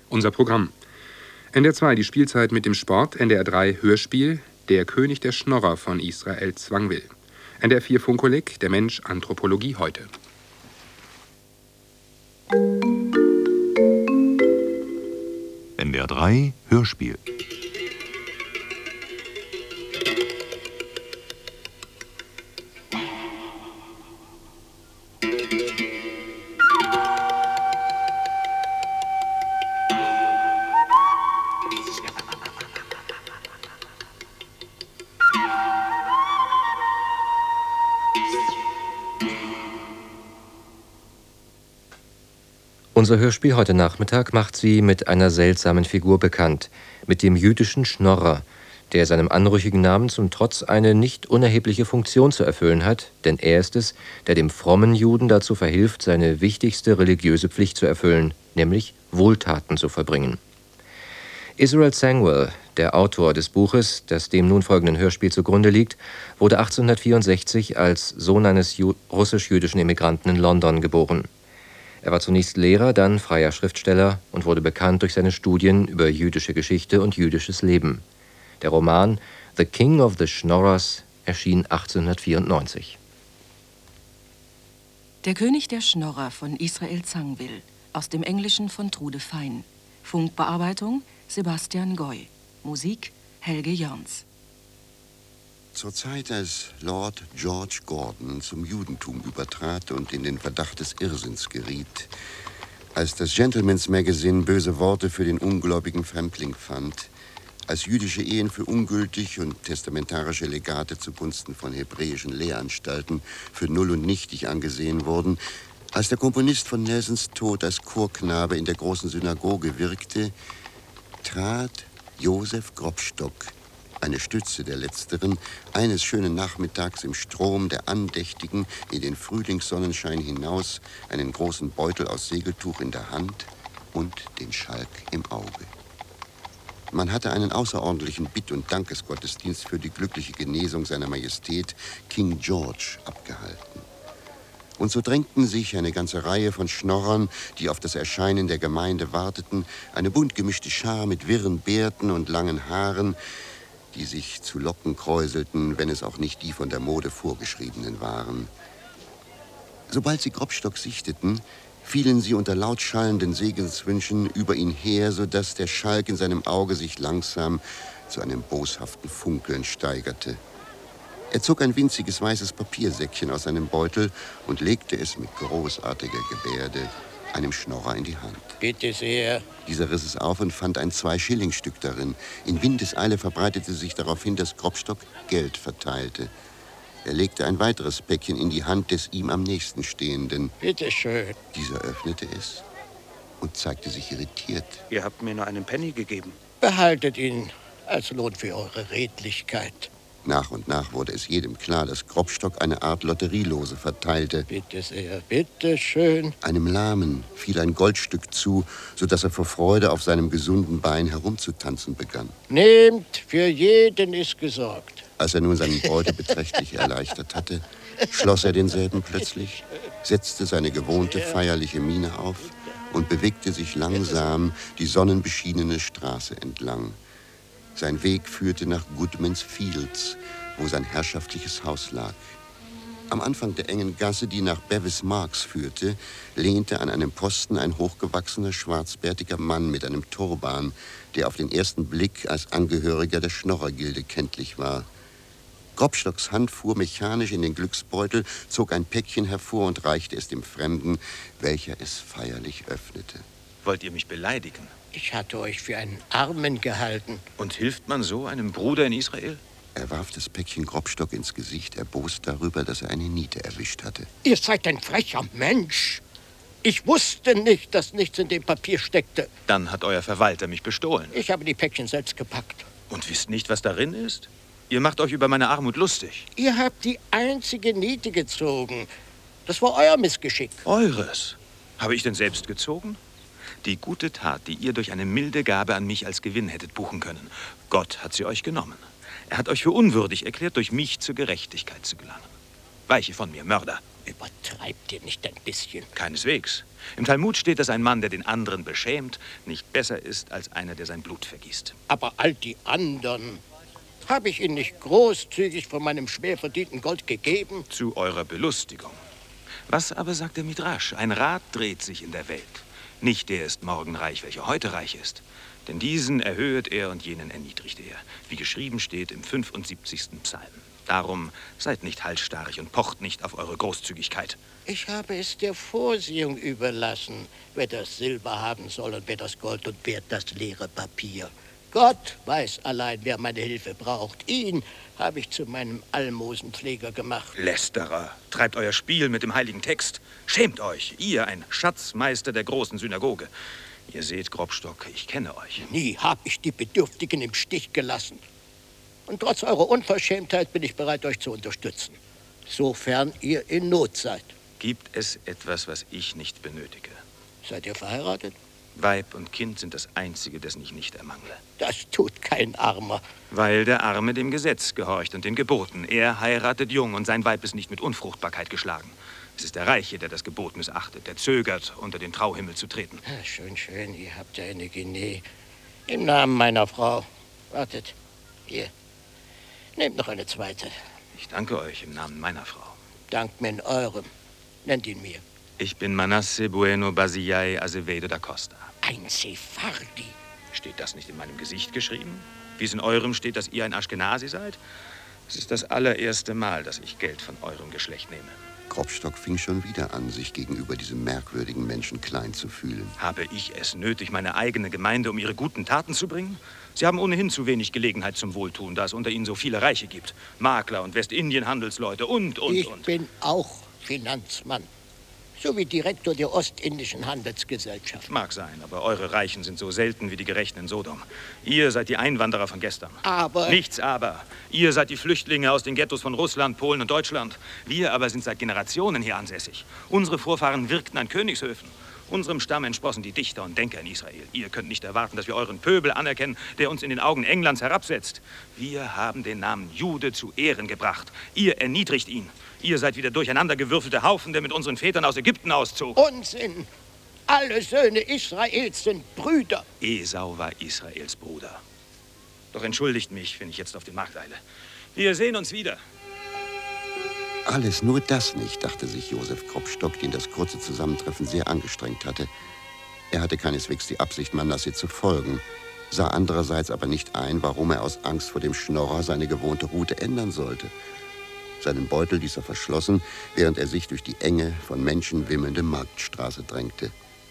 Unser Programm. NDR 2 die Spielzeit mit dem Sport, NDR 3 Hörspiel, Der König der Schnorrer von Israel Zwangwill. NDR 4 Funkkolleg, Der Mensch, Anthropologie heute. NDR 3 Hörspiel. Unser Hörspiel heute Nachmittag macht Sie mit einer seltsamen Figur bekannt, mit dem jüdischen Schnorrer, der seinem anrüchigen Namen zum Trotz eine nicht unerhebliche Funktion zu erfüllen hat, denn er ist es, der dem frommen Juden dazu verhilft, seine wichtigste religiöse Pflicht zu erfüllen, nämlich Wohltaten zu vollbringen. Israel Zangwill, der Autor des Buches, das dem nun folgenden Hörspiel zugrunde liegt, wurde 1864 als Sohn eines russisch-jüdischen Immigranten in London geboren. Er war zunächst Lehrer, dann freier Schriftsteller und wurde bekannt durch seine Studien über jüdische Geschichte und jüdisches Leben. Der Roman The King of the Schnorrers erschien 1894. Der König der Schnorrer von Israel Zangwill, aus dem Englischen von Trude Fein. Funkbearbeitung Sebastian Goy. Musik Helge Jörns. Zur Zeit, als Lord George Gordon zum Judentum übertrat und in den Verdacht des Irrsinns geriet, als das Gentleman's Magazine böse Worte für den ungläubigen Fremdling fand, als jüdische Ehen für ungültig und testamentarische Legate zugunsten von hebräischen Lehranstalten für null und nichtig angesehen wurden, als der Komponist von Nelsons Tod als Chorknabe in der großen Synagoge wirkte, trat Josef Grobstock, eine Stütze der Letzteren, eines schönen Nachmittags im Strom der Andächtigen in den Frühlingssonnenschein hinaus, einen großen Beutel aus Segeltuch in der Hand und den Schalk im Auge. Man hatte einen außerordentlichen Bitt- und Dankesgottesdienst für die glückliche Genesung seiner Majestät King George abgehalten. Und so drängten sich eine ganze Reihe von Schnorrern, die auf das Erscheinen der Gemeinde warteten, eine bunt gemischte Schar mit wirren Bärten und langen Haaren, die sich zu Locken kräuselten, wenn es auch nicht die von der Mode vorgeschriebenen waren. Sobald sie Grobstock sichteten, fielen sie unter laut schallenden Segenswünschen über ihn her, sodass der Schalk in seinem Auge sich langsam zu einem boshaften Funkeln steigerte. Er zog ein winziges weißes Papiersäckchen aus seinem Beutel und legte es mit großartiger Gebärde einem Schnorrer in die Hand. Bitte sehr. Dieser riss es auf und fand ein 2-Schilling-Stück darin. In Windeseile verbreitete sich daraufhin, dass Grobstock Geld verteilte. Er legte ein weiteres Päckchen in die Hand des ihm am nächsten Stehenden. Bitte schön. Dieser öffnete es und zeigte sich irritiert. Ihr habt mir nur einen Penny gegeben. Behaltet ihn als Lohn für eure Redlichkeit. Nach und nach wurde es jedem klar, dass Grobstock eine Art Lotterielose verteilte. Bitte sehr, bitte schön. Einem Lahmen fiel ein Goldstück zu, sodass er vor Freude auf seinem gesunden Bein herumzutanzen begann. Nehmt, für jeden ist gesorgt. Als er nun seinen Beutel beträchtlich erleichtert hatte, schloss er denselben plötzlich, setzte seine gewohnte feierliche Miene auf und bewegte sich langsam die sonnenbeschienene Straße entlang. Sein Weg führte nach Goodman's Fields, wo sein herrschaftliches Haus lag. Am Anfang der engen Gasse, die nach Bevis Marks führte, lehnte an einem Posten ein hochgewachsener, schwarzbärtiger Mann mit einem Turban, der auf den ersten Blick als Angehöriger der Schnorrergilde kenntlich war. Grobstocks Hand fuhr mechanisch in den Glücksbeutel, zog ein Päckchen hervor und reichte es dem Fremden, welcher es feierlich öffnete. Wollt ihr mich beleidigen? Ich hatte euch für einen Armen gehalten. Und hilft man so einem Bruder in Israel? Er warf das Päckchen Grobstock ins Gesicht, erbost darüber, dass er eine Niete erwischt hatte. Ihr seid ein frecher Mensch. Ich wusste nicht, dass nichts in dem Papier steckte. Dann hat euer Verwalter mich bestohlen. Ich habe die Päckchen selbst gepackt. Und wisst nicht, was darin ist? Ihr macht euch über meine Armut lustig. Ihr habt die einzige Niete gezogen. Das war euer Missgeschick. Eures? Habe ich denn selbst gezogen? Die gute Tat, die ihr durch eine milde Gabe an mich als Gewinn hättet buchen können. Gott hat sie euch genommen. Er hat euch für unwürdig erklärt, durch mich zur Gerechtigkeit zu gelangen. Weiche von mir, Mörder. Übertreibt ihr nicht ein bisschen? Keineswegs. Im Talmud steht, dass ein Mann, der den anderen beschämt, nicht besser ist als einer, der sein Blut vergießt. Aber all die anderen, habe ich ihnen nicht großzügig von meinem schwer verdienten Gold gegeben? Zu eurer Belustigung. Was aber sagt der Midrasch? Ein Rad dreht sich in der Welt. Nicht der ist morgen reich, welcher heute reich ist. Denn diesen erhöht er und jenen erniedrigt er, wie geschrieben steht im 75. Psalm. Darum seid nicht halsstarrig und pocht nicht auf eure Großzügigkeit. Ich habe es der Vorsehung überlassen, wer das Silber haben soll und wer das Gold und wer das leere Papier. Gott weiß allein, wer meine Hilfe braucht. Ihn habe ich zu meinem Almosenpfleger gemacht. Lästerer, treibt euer Spiel mit dem heiligen Text. Schämt euch, ihr, ein Schatzmeister der großen Synagoge. Ihr seht, Grobstock, ich kenne euch. Nie habe ich die Bedürftigen im Stich gelassen. Und trotz eurer Unverschämtheit bin ich bereit, euch zu unterstützen. Sofern ihr in Not seid. Gibt es etwas, was ich nicht benötige? Seid ihr verheiratet? Weib und Kind sind das Einzige, dessen ich nicht ermangle. Das tut kein Armer. Weil der Arme dem Gesetz gehorcht und den Geboten. Er heiratet jung und sein Weib ist nicht mit Unfruchtbarkeit geschlagen. Es ist der Reiche, der das Gebot missachtet, der zögert, unter den Trauhimmel zu treten. Ja, schön, schön, ihr habt ja eine Guinee. Im Namen meiner Frau. Wartet, hier. Nehmt noch eine zweite. Ich danke euch im Namen meiner Frau. Dankt mir in eurem. Nennt ihn mir. Ich bin Manasse Bueno Basillai Azevedo da Costa. Ein Sephardi. Steht das nicht in meinem Gesicht geschrieben? Wie es in eurem steht, dass ihr ein Aschkenasi seid? Es ist das allererste Mal, dass ich Geld von eurem Geschlecht nehme. Grobstock fing schon wieder an, sich gegenüber diesem merkwürdigen Menschen klein zu fühlen. Habe ich es nötig, meine eigene Gemeinde um ihre guten Taten zu bringen? Sie haben ohnehin zu wenig Gelegenheit zum Wohltun, da es unter ihnen so viele Reiche gibt. Makler und Westindien-Handelsleute und. Ich bin auch Finanzmann. So wie Direktor der Ostindischen Handelsgesellschaft. Mag sein, aber eure Reichen sind so selten wie die Gerechten in Sodom. Ihr seid die Einwanderer von gestern. Aber... Nichts aber. Ihr seid die Flüchtlinge aus den Ghettos von Russland, Polen und Deutschland. Wir aber sind seit Generationen hier ansässig. Unsere Vorfahren wirkten an Königshöfen. Unserem Stamm entsprossen die Dichter und Denker in Israel. Ihr könnt nicht erwarten, dass wir euren Pöbel anerkennen, der uns in den Augen Englands herabsetzt. Wir haben den Namen Jude zu Ehren gebracht. Ihr erniedrigt ihn. Ihr seid wie der durcheinandergewürfelte Haufen, der mit unseren Vätern aus Ägypten auszog. Unsinn! Alle Söhne Israels sind Brüder. Esau war Israels Bruder. Doch entschuldigt mich, wenn ich jetzt auf den Markt eile. Wir sehen uns wieder. Alles nur das nicht, dachte sich Josef Grobstock, den das kurze Zusammentreffen sehr angestrengt hatte. Er hatte keineswegs die Absicht, Manasse zu folgen, sah andererseits aber nicht ein, warum er aus Angst vor dem Schnorrer seine gewohnte Route ändern sollte. Seinen Beutel ließ er verschlossen, während er sich durch die enge, von Menschen wimmelnde Marktstraße drängte.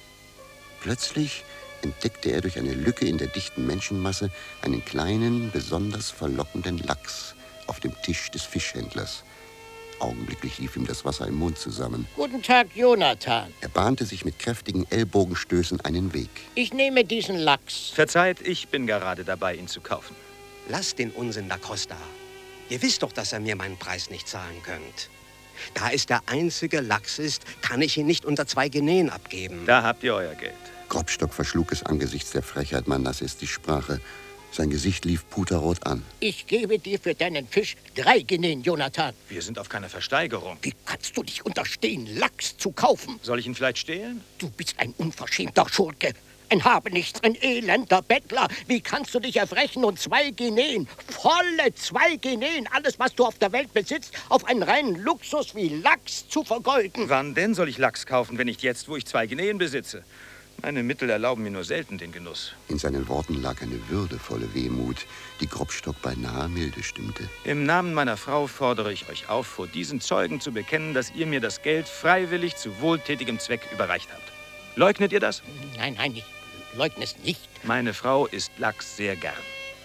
Plötzlich entdeckte er durch eine Lücke in der dichten Menschenmasse einen kleinen, besonders verlockenden Lachs auf dem Tisch des Fischhändlers. Augenblicklich lief ihm das Wasser im Mund zusammen. Guten Tag, Jonathan. Er bahnte sich mit kräftigen Ellbogenstößen einen Weg. Ich nehme diesen Lachs. Verzeiht, ich bin gerade dabei, ihn zu kaufen. Lasst den Unsinn, da Costa. Ihr wisst doch, dass ihr mir meinen Preis nicht zahlen könnt. Da es der einzige Lachs ist, kann ich ihn nicht unter 2 Guineen abgeben. Da habt ihr euer Geld. Grobstock verschlug es angesichts der Frechheit Manasses die Sprache. Sein Gesicht lief puterrot an. Ich gebe dir für deinen Fisch 3 Guineen, Jonathan. Wir sind auf keiner Versteigerung. Wie kannst du dich unterstehen, Lachs zu kaufen? Soll ich ihn vielleicht stehlen? Du bist ein unverschämter Schurke. Ein Habenichts, ein elender Bettler. Wie kannst du dich erfrechen und 2 Guineen, volle 2 Guineen, alles, was du auf der Welt besitzt, auf einen reinen Luxus wie Lachs zu vergeuden? Wann denn soll ich Lachs kaufen, wenn nicht jetzt, wo ich 2 Guineen besitze? Meine Mittel erlauben mir nur selten den Genuss. In seinen Worten lag eine würdevolle Wehmut, die Grobstock beinahe milde stimmte. Im Namen meiner Frau fordere ich euch auf, vor diesen Zeugen zu bekennen, dass ihr mir das Geld freiwillig zu wohltätigem Zweck überreicht habt. Leugnet ihr das? Nein, ich leugne es nicht. Meine Frau isst Lachs sehr gern.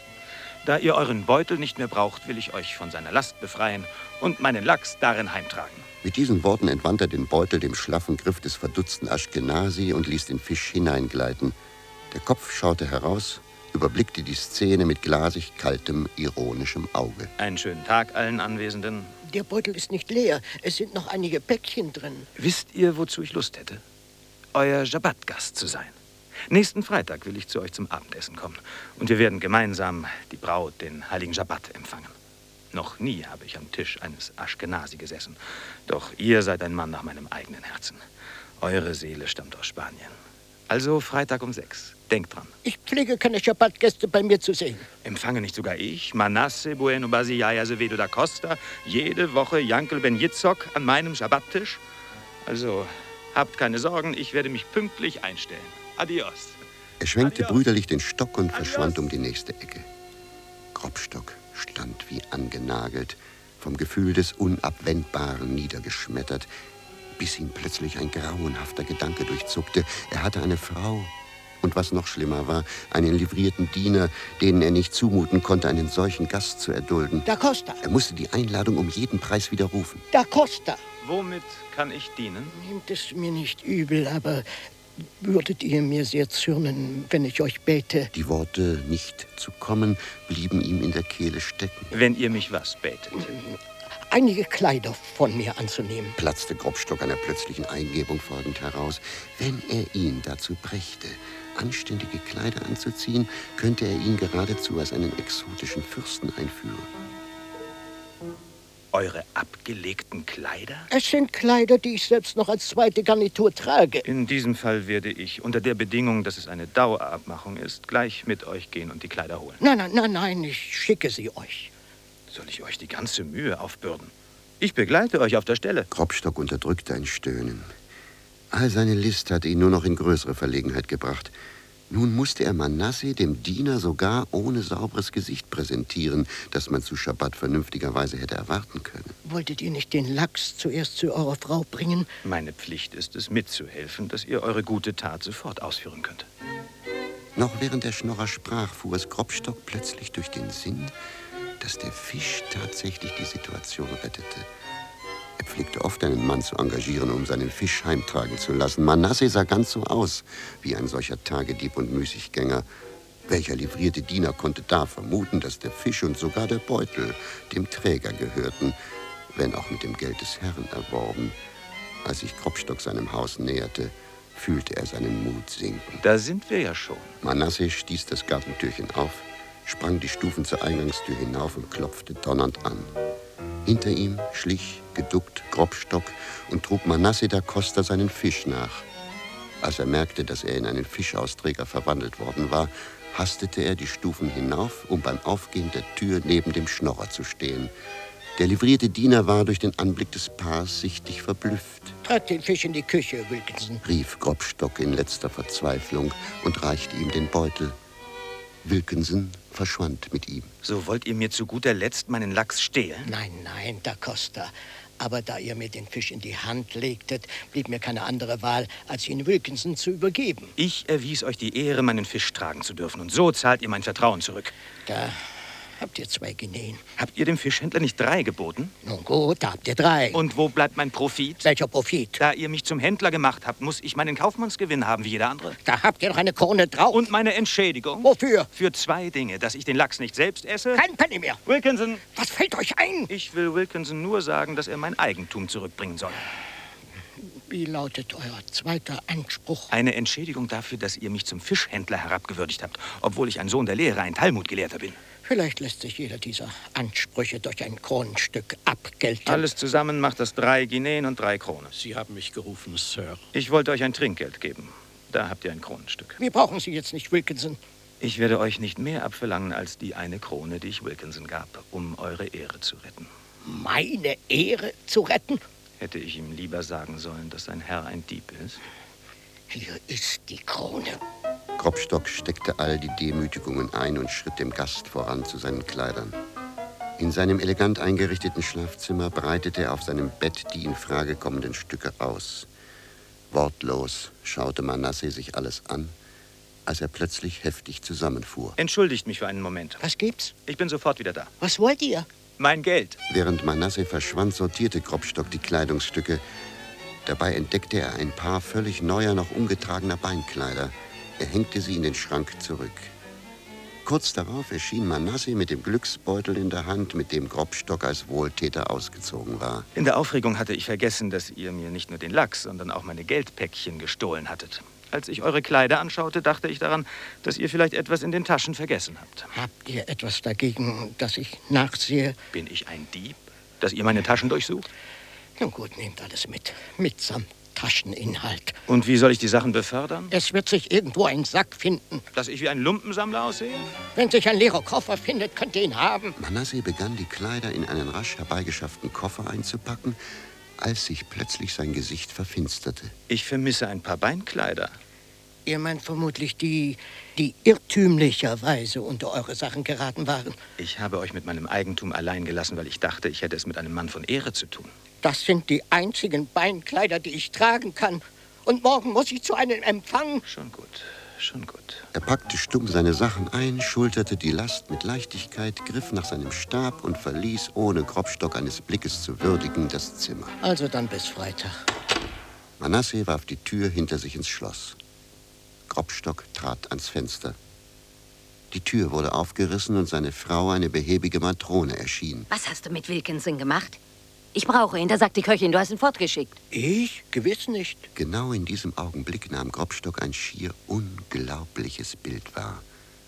Da ihr euren Beutel nicht mehr braucht, will ich euch von seiner Last befreien und meinen Lachs darin heimtragen. Mit diesen Worten entwand er den Beutel dem schlaffen Griff des verdutzten Aschkenasi und ließ den Fisch hineingleiten. Der Kopf schaute heraus, überblickte die Szene mit glasig kaltem, ironischem Auge. Einen schönen Tag allen Anwesenden. Der Beutel ist nicht leer. Es sind noch einige Päckchen drin. Wisst ihr, wozu ich Lust hätte? Euer Schabbatgast zu sein. Nächsten Freitag will ich zu euch zum Abendessen kommen. Und wir werden gemeinsam die Braut, den heiligen Schabbat, empfangen. Noch nie habe ich am Tisch eines Aschkenasi gesessen. Doch ihr seid ein Mann nach meinem eigenen Herzen. Eure Seele stammt aus Spanien. Also Freitag um 6. Denkt dran. Ich pflege keine Schabbatgäste bei mir zu sehen. Empfange nicht sogar ich, Manasse Bueno Basillai Azevedo da Costa, jede Woche Jankel Ben Yitzhok an meinem Schabbattisch? Also, habt keine Sorgen, ich werde mich pünktlich einstellen. Adios. Er schwenkte Adios. brüderlich den Stock und verschwand Adios. um die nächste Ecke. Grobstock stand wie angenagelt, vom Gefühl des Unabwendbaren niedergeschmettert, bis ihn plötzlich ein grauenhafter Gedanke durchzuckte. Er hatte eine Frau und, was noch schlimmer war, einen livrierten Diener, denen er nicht zumuten konnte, einen solchen Gast zu erdulden. Da Costa, Er musste die Einladung um jeden Preis widerrufen. da Costa. Womit kann ich dienen? Nehmt es mir nicht übel, aber würdet ihr mir sehr zürnen, wenn ich euch bäte? Die Worte, nicht zu kommen, blieben ihm in der Kehle stecken. Wenn ihr mich was bätet. Einige Kleider von mir anzunehmen. Platzte Grobstock einer plötzlichen Eingebung folgend heraus. Wenn er ihn dazu brächte, anständige Kleider anzuziehen, könnte er ihn geradezu als einen exotischen Fürsten einführen. Eure abgelegten Kleider? Es sind Kleider, die ich selbst noch als zweite Garnitur trage. In diesem Fall werde ich, unter der Bedingung, dass es eine Dauerabmachung ist, gleich mit euch gehen und die Kleider holen. Nein, ich schicke sie euch. Soll ich euch die ganze Mühe aufbürden? Ich begleite euch auf der Stelle. Grobstock unterdrückte ein Stöhnen. All seine List hatte ihn nur noch in größere Verlegenheit gebracht. Nun musste er Manasse, dem Diener, sogar ohne sauberes Gesicht präsentieren, das man zu Schabbat vernünftigerweise hätte erwarten können. Wolltet ihr nicht den Lachs zuerst zu eurer Frau bringen? Meine Pflicht ist es, mitzuhelfen, dass ihr eure gute Tat sofort ausführen könnt. Noch während der Schnorrer sprach, fuhr es Grobstock plötzlich durch den Sinn, dass der Fisch tatsächlich die Situation rettete. Er pflegte oft, einen Mann zu engagieren, um seinen Fisch heimtragen zu lassen. Manasse sah ganz so aus wie ein solcher Tagedieb und Müßiggänger. Welcher livrierte Diener konnte da vermuten, dass der Fisch und sogar der Beutel dem Träger gehörten, wenn auch mit dem Geld des Herrn erworben? Als sich Grobstock seinem Haus näherte, fühlte er seinen Mut sinken. Da sind wir ja schon. Manasse stieß das Gartentürchen auf, sprang die Stufen zur Eingangstür hinauf und klopfte donnernd an. Hinter ihm schlich, geduckt, Grobstock und trug Manasse da Costa seinen Fisch nach. Als er merkte, dass er in einen Fischausträger verwandelt worden war, hastete er die Stufen hinauf, um beim Aufgehen der Tür neben dem Schnorrer zu stehen. Der livrierte Diener war durch den Anblick des Paars sichtlich verblüfft, Tragt den Fisch in die Küche, Wilkinson. rief Grobstock in letzter Verzweiflung und reichte ihm den Beutel. Wilkinson verschwand mit ihm. So wollt ihr mir zu guter Letzt meinen Lachs stehlen? Nein, da Costa. Aber da ihr mir den Fisch in die Hand legtet, blieb mir keine andere Wahl, als ihn Wilkinson zu übergeben. Ich erwies euch die Ehre, meinen Fisch tragen zu dürfen. Und so zahlt ihr mein Vertrauen zurück. Da habt ihr 2 Guineen. Habt ihr dem Fischhändler nicht 3 geboten? Nun gut, da habt ihr 3. Und wo bleibt mein Profit? Welcher Profit? Da ihr mich zum Händler gemacht habt, muss ich meinen Kaufmannsgewinn haben, wie jeder andere. Da habt ihr noch eine Krone drauf. Und meine Entschädigung? Wofür? Für 2 Dinge. Dass ich den Lachs nicht selbst esse. Kein Penny mehr. Wilkinson! Was fällt euch ein? Ich will Wilkinson nur sagen, dass er mein Eigentum zurückbringen soll. Wie lautet euer zweiter Anspruch? Eine Entschädigung dafür, dass ihr mich zum Fischhändler herabgewürdigt habt, obwohl ich ein Sohn der Lehre, ein Talmudgelehrter bin. Vielleicht lässt sich jeder dieser Ansprüche durch ein Kronenstück abgelten. Alles zusammen macht das 3 Guineen und 3 Kronen. Sie haben mich gerufen, Sir. Ich wollte euch ein Trinkgeld geben. Da habt ihr ein Kronenstück. Wir brauchen Sie jetzt nicht, Wilkinson. Ich werde euch nicht mehr abverlangen als die 1 Krone, die ich Wilkinson gab, um eure Ehre zu retten. Meine Ehre zu retten? Hätte ich ihm lieber sagen sollen, dass sein Herr ein Dieb ist? Hier ist die Krone. Grobstock steckte all die Demütigungen ein und schritt dem Gast voran zu seinen Kleidern. In seinem elegant eingerichteten Schlafzimmer breitete er auf seinem Bett die in Frage kommenden Stücke aus. Wortlos schaute Manasse sich alles an, als er plötzlich heftig zusammenfuhr. Entschuldigt mich für einen Moment. Was gibt's? Ich bin sofort wieder da. Was wollt ihr? Mein Geld. Während Manasse verschwand, sortierte Grobstock die Kleidungsstücke. Dabei entdeckte er ein Paar völlig neuer, noch ungetragener Beinkleider. Er hängte sie in den Schrank zurück. Kurz darauf erschien Manasse mit dem Glücksbeutel in der Hand, mit dem Grobstock als Wohltäter ausgezogen war. In der Aufregung hatte ich vergessen, dass ihr mir nicht nur den Lachs, sondern auch meine Geldpäckchen gestohlen hattet. Als ich eure Kleider anschaute, dachte ich daran, dass ihr vielleicht etwas in den Taschen vergessen habt. Habt ihr etwas dagegen, dass ich nachsehe? Bin ich ein Dieb, dass ihr meine Taschen durchsucht? Nun gut, nehmt alles mit. Mitsamt Tascheninhalt. Und wie soll ich die Sachen befördern? Es wird sich irgendwo ein Sack finden. Dass ich wie ein Lumpensammler aussehe? Wenn sich ein leerer Koffer findet, könnt ihr ihn haben. Manasseh begann, die Kleider in einen rasch herbeigeschafften Koffer einzupacken, als sich plötzlich sein Gesicht verfinsterte. Ich vermisse ein paar Beinkleider. Ihr meint vermutlich die irrtümlicherweise unter eure Sachen geraten waren. Ich habe euch mit meinem Eigentum allein gelassen, weil ich dachte, ich hätte es mit einem Mann von Ehre zu tun. Das sind die einzigen Beinkleider, die ich tragen kann. Und morgen muss ich zu einem Empfang. Schon gut, schon gut. Er packte stumm seine Sachen ein, schulterte die Last mit Leichtigkeit, griff nach seinem Stab und verließ, ohne Kropstock eines Blickes zu würdigen, das Zimmer. Also dann bis Freitag. Manasseh warf die Tür hinter sich ins Schloss. Kropstock trat ans Fenster. Die Tür wurde aufgerissen und seine Frau, eine behäbige Matrone, erschien. Was hast du mit Wilkinson gemacht? Ich brauche ihn, da sagt die Köchin, du hast ihn fortgeschickt. Ich? Gewiss nicht. Genau in diesem Augenblick nahm Kropstock ein schier unglaubliches Bild wahr.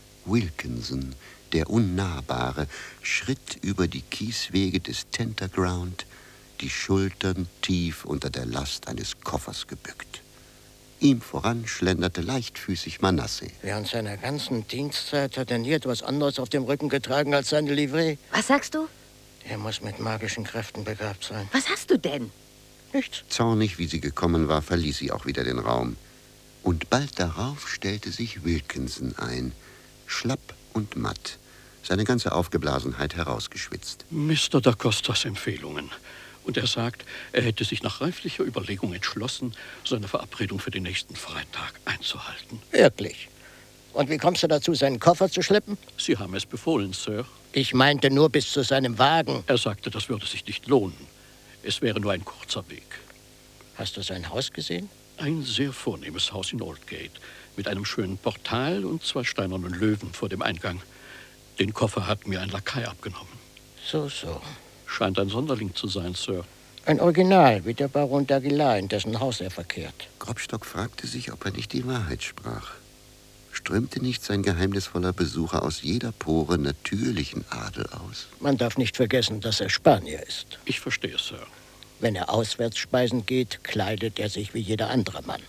Wilkinson, der Unnahbare, schritt über die Kieswege des Tenterground, die Schultern tief unter der Last eines Koffers gebückt. Ihm voran schlenderte leichtfüßig Manasseh. Während seiner ganzen Dienstzeit hat er nie etwas anderes auf dem Rücken getragen als seine Livree. Was sagst du? Er muss mit magischen Kräften begabt sein. Was hast du denn? Nichts. Zornig, wie sie gekommen war, verließ sie auch wieder den Raum. Und bald darauf stellte sich Wilkinson ein, schlapp und matt, seine ganze Aufgeblasenheit herausgeschwitzt. Mr. da Costas Empfehlungen. Und er sagt, er hätte sich nach reiflicher Überlegung entschlossen, seine Verabredung für den nächsten Freitag einzuhalten. Wirklich? Und wie kommst du dazu, seinen Koffer zu schleppen? Sie haben es befohlen, Sir. Ich meinte nur bis zu seinem Wagen. Er sagte, das würde sich nicht lohnen. Es wäre nur ein kurzer Weg. Hast du sein Haus gesehen? Ein sehr vornehmes Haus in Oldgate, mit einem schönen Portal und 2 steinernen Löwen vor dem Eingang. Den Koffer hat mir ein Lakai abgenommen. So, so. Scheint ein Sonderling zu sein, Sir. Ein Original, wie der Baron d'Aguilar, in dessen Haus er verkehrt. Kropstock fragte sich, ob er nicht die Wahrheit sprach. Strömte nicht sein geheimnisvoller Besucher aus jeder Pore natürlichen Adel aus? Man darf nicht vergessen, dass er Spanier ist. Ich verstehe, Sir. Wenn er auswärts speisen geht, kleidet er sich wie jeder andere Mann.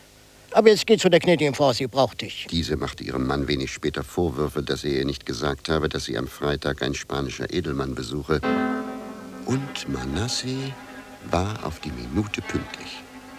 Aber jetzt geh zu der gnädigen Frau, sie braucht dich. Diese machte ihrem Mann wenig später Vorwürfe, dass er ihr nicht gesagt habe, dass sie am Freitag ein spanischer Edelmann besuche. Und Manasseh war auf die Minute pünktlich.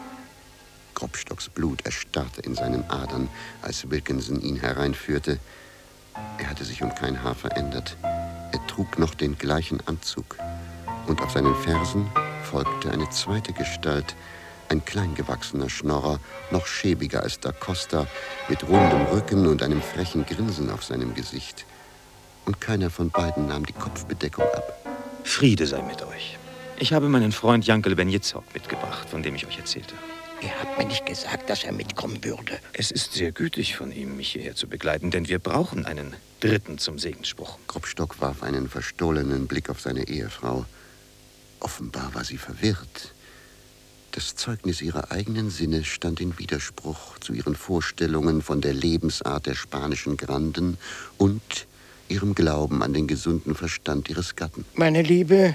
Kropstocks Blut erstarrte in seinen Adern, als Wilkinson ihn hereinführte. Er hatte sich um kein Haar verändert. Er trug noch den gleichen Anzug. Und auf seinen Fersen folgte eine zweite Gestalt, ein kleingewachsener Schnorrer, noch schäbiger als da Costa, mit rundem Rücken und einem frechen Grinsen auf seinem Gesicht. Und keiner von beiden nahm die Kopfbedeckung ab. Friede sei mit euch. Ich habe meinen Freund Jankel Ben Yitzhak mitgebracht, von dem ich euch erzählte. Er hat mir nicht gesagt, dass er mitkommen würde. Es ist sehr gütig von ihm, mich hierher zu begleiten, denn wir brauchen einen Dritten zum Segensspruch. Kropstock warf einen verstohlenen Blick auf seine Ehefrau. Offenbar war sie verwirrt. Das Zeugnis ihrer eigenen Sinne stand in Widerspruch zu ihren Vorstellungen von der Lebensart der spanischen Granden und ihrem Glauben an den gesunden Verstand ihres Gatten. Meine Liebe,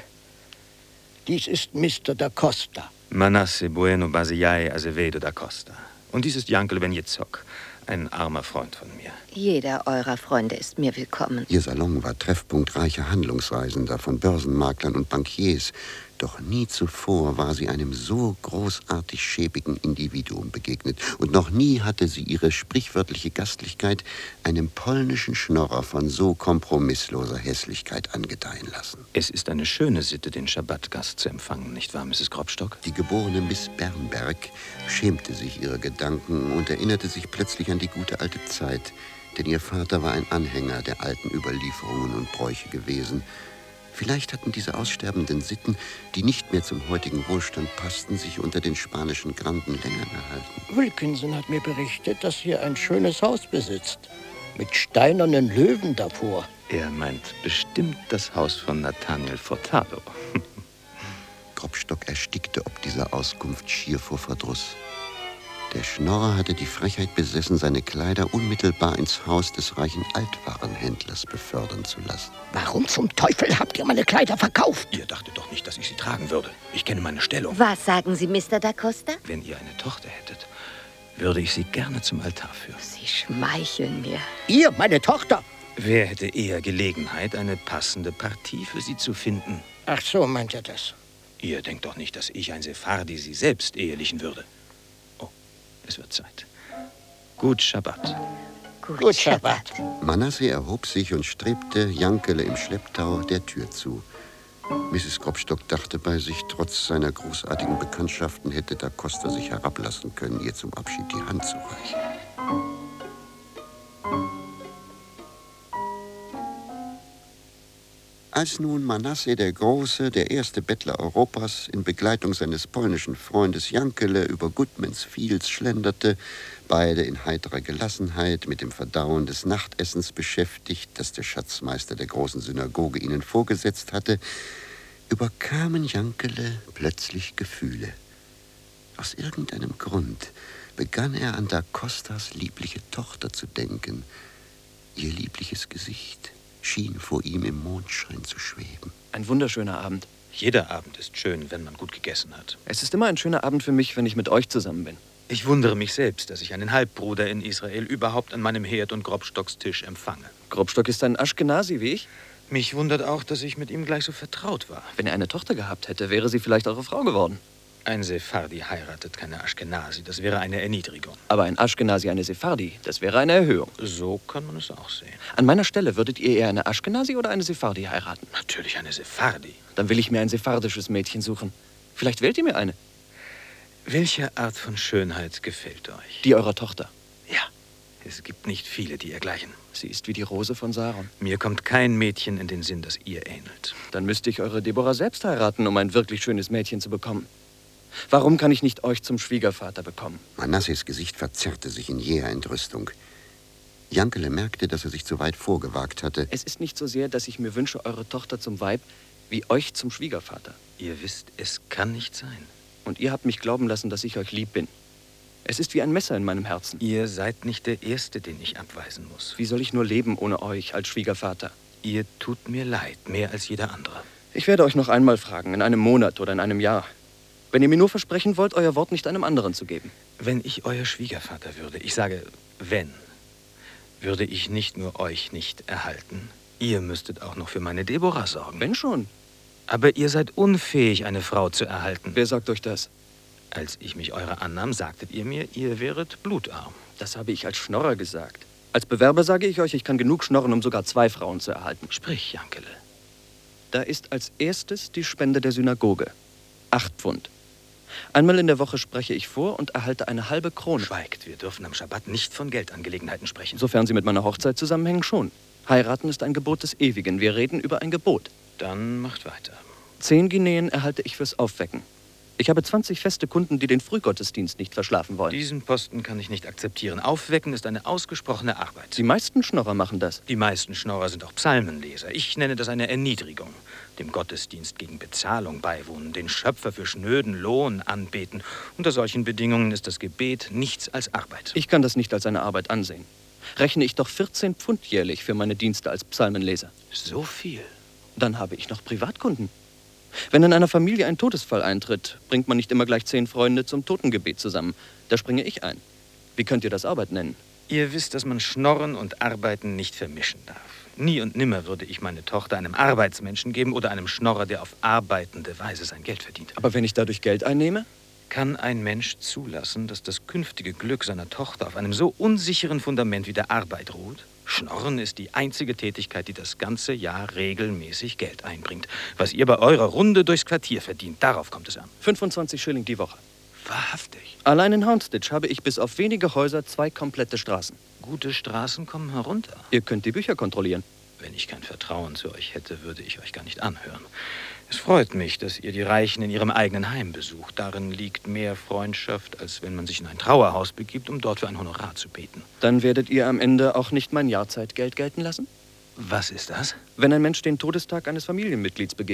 dies ist Mr. da Costa. Manasseh Bueno Basillay Azevedo da Costa. Und dies ist Jankel Ben Yitzhak, ein armer Freund von mir. Jeder eurer Freunde ist mir willkommen. Ihr Salon war Treffpunkt reicher Handlungsreisender, von Börsenmaklern und Bankiers. Doch nie zuvor war sie einem so großartig schäbigen Individuum begegnet. Und noch nie hatte sie ihre sprichwörtliche Gastlichkeit einem polnischen Schnorrer von so kompromissloser Hässlichkeit angedeihen lassen. Es ist eine schöne Sitte, den Schabbatgast zu empfangen, nicht wahr, Mrs. Kropstock? Die geborene Miss Bernberg schämte sich ihrer Gedanken und erinnerte sich plötzlich an die gute alte Zeit, denn ihr Vater war ein Anhänger der alten Überlieferungen und Bräuche gewesen. Vielleicht hatten diese aussterbenden Sitten, die nicht mehr zum heutigen Wohlstand passten, sich unter den spanischen Granden länger gehalten. Wilkinson hat mir berichtet, dass hier ein schönes Haus besitzt. Mit steinernen Löwen davor. Er meint bestimmt das Haus von Nathaniel Furtado. Kropstock erstickte ob dieser Auskunft schier vor Verdruss. Der Schnorrer hatte die Frechheit besessen, seine Kleider unmittelbar ins Haus des reichen Altwarenhändlers befördern zu lassen. Warum zum Teufel habt ihr meine Kleider verkauft? Ihr dachtet doch nicht, dass ich sie tragen würde. Ich kenne meine Stellung. Was sagen Sie, Mr. Da Costa? Wenn ihr eine Tochter hättet, würde ich sie gerne zum Altar führen. Sie schmeicheln mir. Ihr, meine Tochter? Wer hätte eher Gelegenheit, eine passende Partie für sie zu finden? Ach so, meint ihr das? Ihr denkt doch nicht, dass ich ein Sephardi sie selbst ehelichen würde. Oh, es wird Zeit. Gut Schabbat. Gut Schabbat. Manasse erhob sich und strebte Jankele im Schlepptau der Tür zu. Mrs. Kropstock dachte bei sich, trotz seiner großartigen Bekanntschaften hätte Da Costa sich herablassen können, ihr zum Abschied die Hand zu reichen. Als nun Manasse der Große, der erste Bettler Europas, in Begleitung seines polnischen Freundes Jankele über Goodmans Fields schlenderte, beide in heiterer Gelassenheit mit dem Verdauen des Nachtessens beschäftigt, das der Schatzmeister der großen Synagoge ihnen vorgesetzt hatte, überkamen Jankele plötzlich Gefühle. Aus irgendeinem Grund begann er an Da Costas liebliche Tochter zu denken. Ihr liebliches Gesicht schien vor ihm im Mondschein zu schweben. Ein wunderschöner Abend. Jeder Abend ist schön, wenn man gut gegessen hat. Es ist immer ein schöner Abend für mich, wenn ich mit euch zusammen bin. Ich wundere mich selbst, dass ich einen Halbbruder in Israel überhaupt an meinem Herd- und Kropstockstisch empfange. Kropstock ist ein Aschkenazi wie ich. Mich wundert auch, dass ich mit ihm gleich so vertraut war. Wenn er eine Tochter gehabt hätte, wäre sie vielleicht eure Frau geworden. Ein Sephardi heiratet keine Aschkenasi, das wäre eine Erniedrigung. Aber ein Aschkenazi eine Sephardi, das wäre eine Erhöhung. So kann man es auch sehen. An meiner Stelle würdet ihr eher eine Aschkenazi oder eine Sephardi heiraten? Natürlich eine Sephardi. Dann will ich mir ein sephardisches Mädchen suchen. Vielleicht wählt ihr mir eine. Welche Art von Schönheit gefällt euch? Die eurer Tochter. Ja, es gibt nicht viele, die ihr gleichen. Sie ist wie die Rose von Saron. Mir kommt kein Mädchen in den Sinn, das ihr ähnelt. Dann müsste ich eure Deborah selbst heiraten, um ein wirklich schönes Mädchen zu bekommen. Warum kann ich nicht euch zum Schwiegervater bekommen? Manasses Gesicht verzerrte sich in jäher Entrüstung. Jankele merkte, dass er sich zu weit vorgewagt hatte. Es ist nicht so sehr, dass ich mir wünsche, eure Tochter zum Weib, wie euch zum Schwiegervater. Ihr wisst, es kann nicht sein. Und ihr habt mich glauben lassen, dass ich euch lieb bin. Es ist wie ein Messer in meinem Herzen. Ihr seid nicht der Erste, den ich abweisen muss. Wie soll ich nur leben ohne euch als Schwiegervater? Ihr tut mir leid, mehr als jeder andere. Ich werde euch noch einmal fragen, in einem Monat oder in einem Jahr. Wenn ihr mir nur versprechen wollt, euer Wort nicht einem anderen zu geben. Wenn ich euer Schwiegervater würde, ich sage, wenn, würde ich nicht nur euch nicht erhalten, ihr müsstet auch noch für meine Deborah sorgen. Wenn schon. Aber ihr seid unfähig, eine Frau zu erhalten. Wer sagt euch das? Als ich mich eurer annahm, sagtet ihr mir, ihr wäret blutarm. Das habe ich als Schnorrer gesagt. Als Bewerber sage ich euch, ich kann genug schnorren, um sogar 2 Frauen zu erhalten. Sprich, Jankele. Da ist als erstes die Spende der Synagoge. 8 Pfund. Einmal in der Woche spreche ich vor und erhalte eine halbe Krone. Schweigt, wir dürfen am Schabbat nicht von Geldangelegenheiten sprechen. Sofern sie mit meiner Hochzeit zusammenhängen, schon. Heiraten ist ein Gebot des Ewigen. Wir reden über ein Gebot. Dann macht weiter. 10 Guineen erhalte ich fürs Aufwecken. Ich habe 20 feste Kunden, die den Frühgottesdienst nicht verschlafen wollen. Diesen Posten kann ich nicht akzeptieren. Aufwecken ist eine ausgesprochene Arbeit. Die meisten Schnorrer machen das. Die meisten Schnorrer sind auch Psalmenleser. Ich nenne das eine Erniedrigung. Dem Gottesdienst gegen Bezahlung beiwohnen, den Schöpfer für schnöden Lohn anbeten. Unter solchen Bedingungen ist das Gebet nichts als Arbeit. Ich kann das nicht als eine Arbeit ansehen. Rechne ich doch 14 Pfund jährlich für meine Dienste als Psalmenleser. So viel? Dann habe ich noch Privatkunden. Wenn in einer Familie ein Todesfall eintritt, bringt man nicht immer gleich 10 Freunde zum Totengebet zusammen. Da springe ich ein. Wie könnt ihr das Arbeit nennen? Ihr wisst, dass man Schnorren und Arbeiten nicht vermischen darf. Nie und nimmer würde ich meine Tochter einem Arbeitsmenschen geben oder einem Schnorrer, der auf arbeitende Weise sein Geld verdient. Aber wenn ich dadurch Geld einnehme? Kann ein Mensch zulassen, dass das künftige Glück seiner Tochter auf einem so unsicheren Fundament wie der Arbeit ruht? Schnorren ist die einzige Tätigkeit, die das ganze Jahr regelmäßig Geld einbringt. Was ihr bei eurer Runde durchs Quartier verdient, darauf kommt es an. 25 Schilling die Woche. Wahrhaftig? Allein in Houndsditch habe ich bis auf wenige Häuser 2 komplette Straßen. Gute Straßen kommen herunter. Ihr könnt die Bücher kontrollieren. Wenn ich kein Vertrauen zu euch hätte, würde ich euch gar nicht anhören. Es freut mich, dass ihr die Reichen in ihrem eigenen Heim besucht. Darin liegt mehr Freundschaft, als wenn man sich in ein Trauerhaus begibt, um dort für ein Honorar zu beten. Dann werdet ihr am Ende auch nicht mein Jahrzeitgeld gelten lassen? Was ist das? Wenn ein Mensch den Todestag eines Familienmitglieds begeht.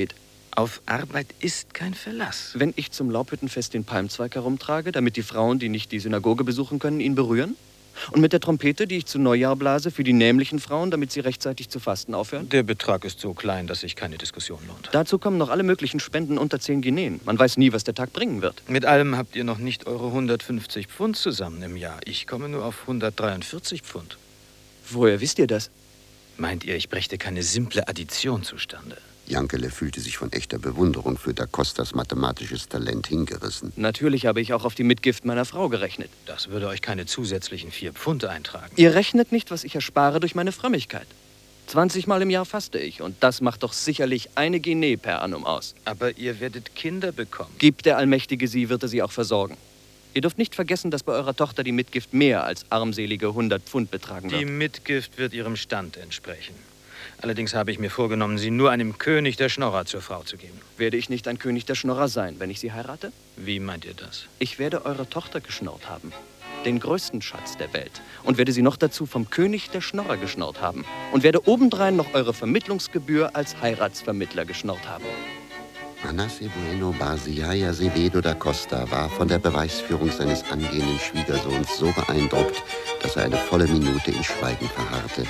Auf Arbeit ist kein Verlass. Wenn ich zum Laubhüttenfest den Palmzweig herumtrage, damit die Frauen, die nicht die Synagoge besuchen können, ihn berühren? Und mit der Trompete, die ich zu Neujahr blase, für die nämlichen Frauen, damit sie rechtzeitig zu fasten aufhören? Der Betrag ist so klein, dass sich keine Diskussion lohnt. Dazu kommen noch alle möglichen Spenden unter 10 Guineen. Man weiß nie, was der Tag bringen wird. Mit allem habt ihr noch nicht eure 150 Pfund zusammen im Jahr. Ich komme nur auf 143 Pfund. Woher wisst ihr das? Meint ihr, ich brächte keine simple Addition zustande? Jankele fühlte sich von echter Bewunderung für Da Costas mathematisches Talent hingerissen. Natürlich habe ich auch auf die Mitgift meiner Frau gerechnet. Das würde euch keine zusätzlichen 4 Pfund eintragen. Ihr rechnet nicht, was ich erspare durch meine Frömmigkeit. 20 Mal im Jahr faste ich und das macht doch sicherlich 1 Guinee per annum aus. Aber ihr werdet Kinder bekommen. Gibt der Allmächtige sie, wird er sie auch versorgen. Ihr dürft nicht vergessen, dass bei eurer Tochter die Mitgift mehr als armselige 100 Pfund betragen wird. Die Mitgift wird ihrem Stand entsprechen. Allerdings habe ich mir vorgenommen, sie nur einem König der Schnorrer zur Frau zu geben. Werde ich nicht ein König der Schnorrer sein, wenn ich sie heirate? Wie meint ihr das? Ich werde eure Tochter geschnorrt haben. Den größten Schatz der Welt. Und werde sie noch dazu vom König der Schnorrer geschnorrt haben. Und werde obendrein noch eure Vermittlungsgebühr als Heiratsvermittler geschnorrt haben. Manasseh Bueno Barziaya Azevedo da Costa war von der Beweisführung seines angehenden Schwiegersohns so beeindruckt, dass er eine volle Minute in Schweigen verharrte.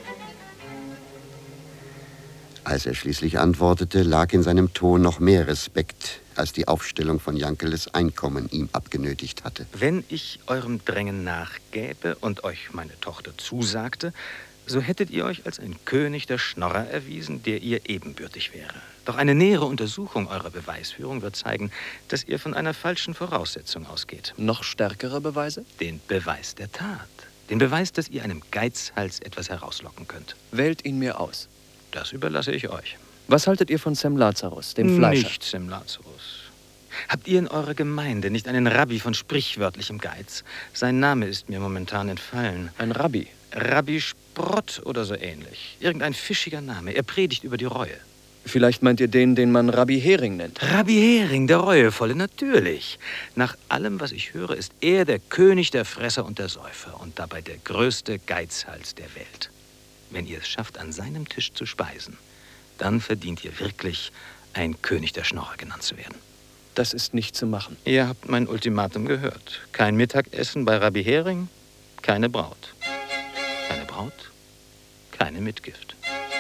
Als er schließlich antwortete, lag in seinem Ton noch mehr Respekt, als die Aufstellung von Jankeles Einkommen ihm abgenötigt hatte. Wenn ich eurem Drängen nachgäbe und euch meine Tochter zusagte, so hättet ihr euch als ein König der Schnorrer erwiesen, der ihr ebenbürtig wäre. Doch eine nähere Untersuchung eurer Beweisführung wird zeigen, dass ihr von einer falschen Voraussetzung ausgeht. Noch stärkere Beweise? Den Beweis der Tat. Den Beweis, dass ihr einem Geizhals etwas herauslocken könnt. Wählt ihn mir aus. Das überlasse ich euch. Was haltet ihr von Sam Lazarus, dem Fleischer? Nicht Sam Lazarus. Habt ihr in eurer Gemeinde nicht einen Rabbi von sprichwörtlichem Geiz? Sein Name ist mir momentan entfallen. Ein Rabbi? Rabbi Sprott oder so ähnlich. Irgendein fischiger Name. Er predigt über die Reue. Vielleicht meint ihr den, den man Rabbi Hering nennt. Rabbi Hering, der Reuevolle, natürlich. Nach allem, was ich höre, ist er der König der Fresser und der Säufer und dabei der größte Geizhals der Welt. Wenn ihr es schafft, an seinem Tisch zu speisen, dann verdient ihr wirklich, ein König der Schnorrer genannt zu werden. Das ist nicht zu machen. Ihr habt mein Ultimatum gehört. Kein Mittagessen bei Rabbi Hering, keine Braut. Keine Braut, keine Mitgift.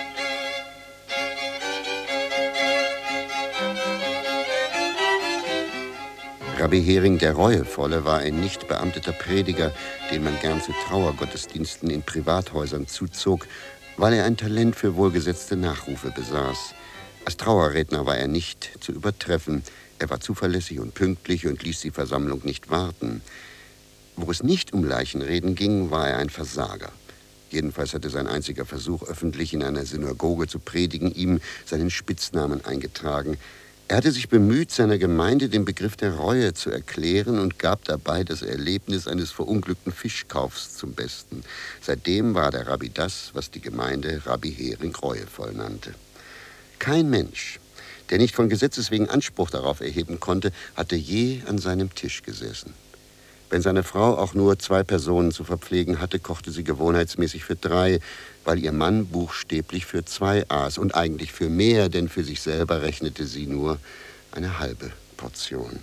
Rabbi Hering, der Reuevolle, war ein nicht beamteter Prediger, den man gern zu Trauergottesdiensten in Privathäusern zuzog, weil er ein Talent für wohlgesetzte Nachrufe besaß. Als Trauerredner war er nicht zu übertreffen. Er war zuverlässig und pünktlich und ließ die Versammlung nicht warten. Wo es nicht um Leichenreden ging, war er ein Versager. Jedenfalls hatte sein einziger Versuch, öffentlich in einer Synagoge zu predigen, ihm seinen Spitznamen eingetragen. Er hatte sich bemüht, seiner Gemeinde den Begriff der Reue zu erklären und gab dabei das Erlebnis eines verunglückten Fischkaufs zum Besten. Seitdem war der Rabbi das, was die Gemeinde Rabbi Hering reuevoll nannte. Kein Mensch, der nicht von Gesetzes wegen Anspruch darauf erheben konnte, hatte je an seinem Tisch gesessen. Wenn seine Frau auch nur 2 Personen zu verpflegen hatte, kochte sie gewohnheitsmäßig für 3, weil ihr Mann buchstäblich für 2 aß und eigentlich für mehr, denn für sich selber rechnete sie nur eine halbe Portion.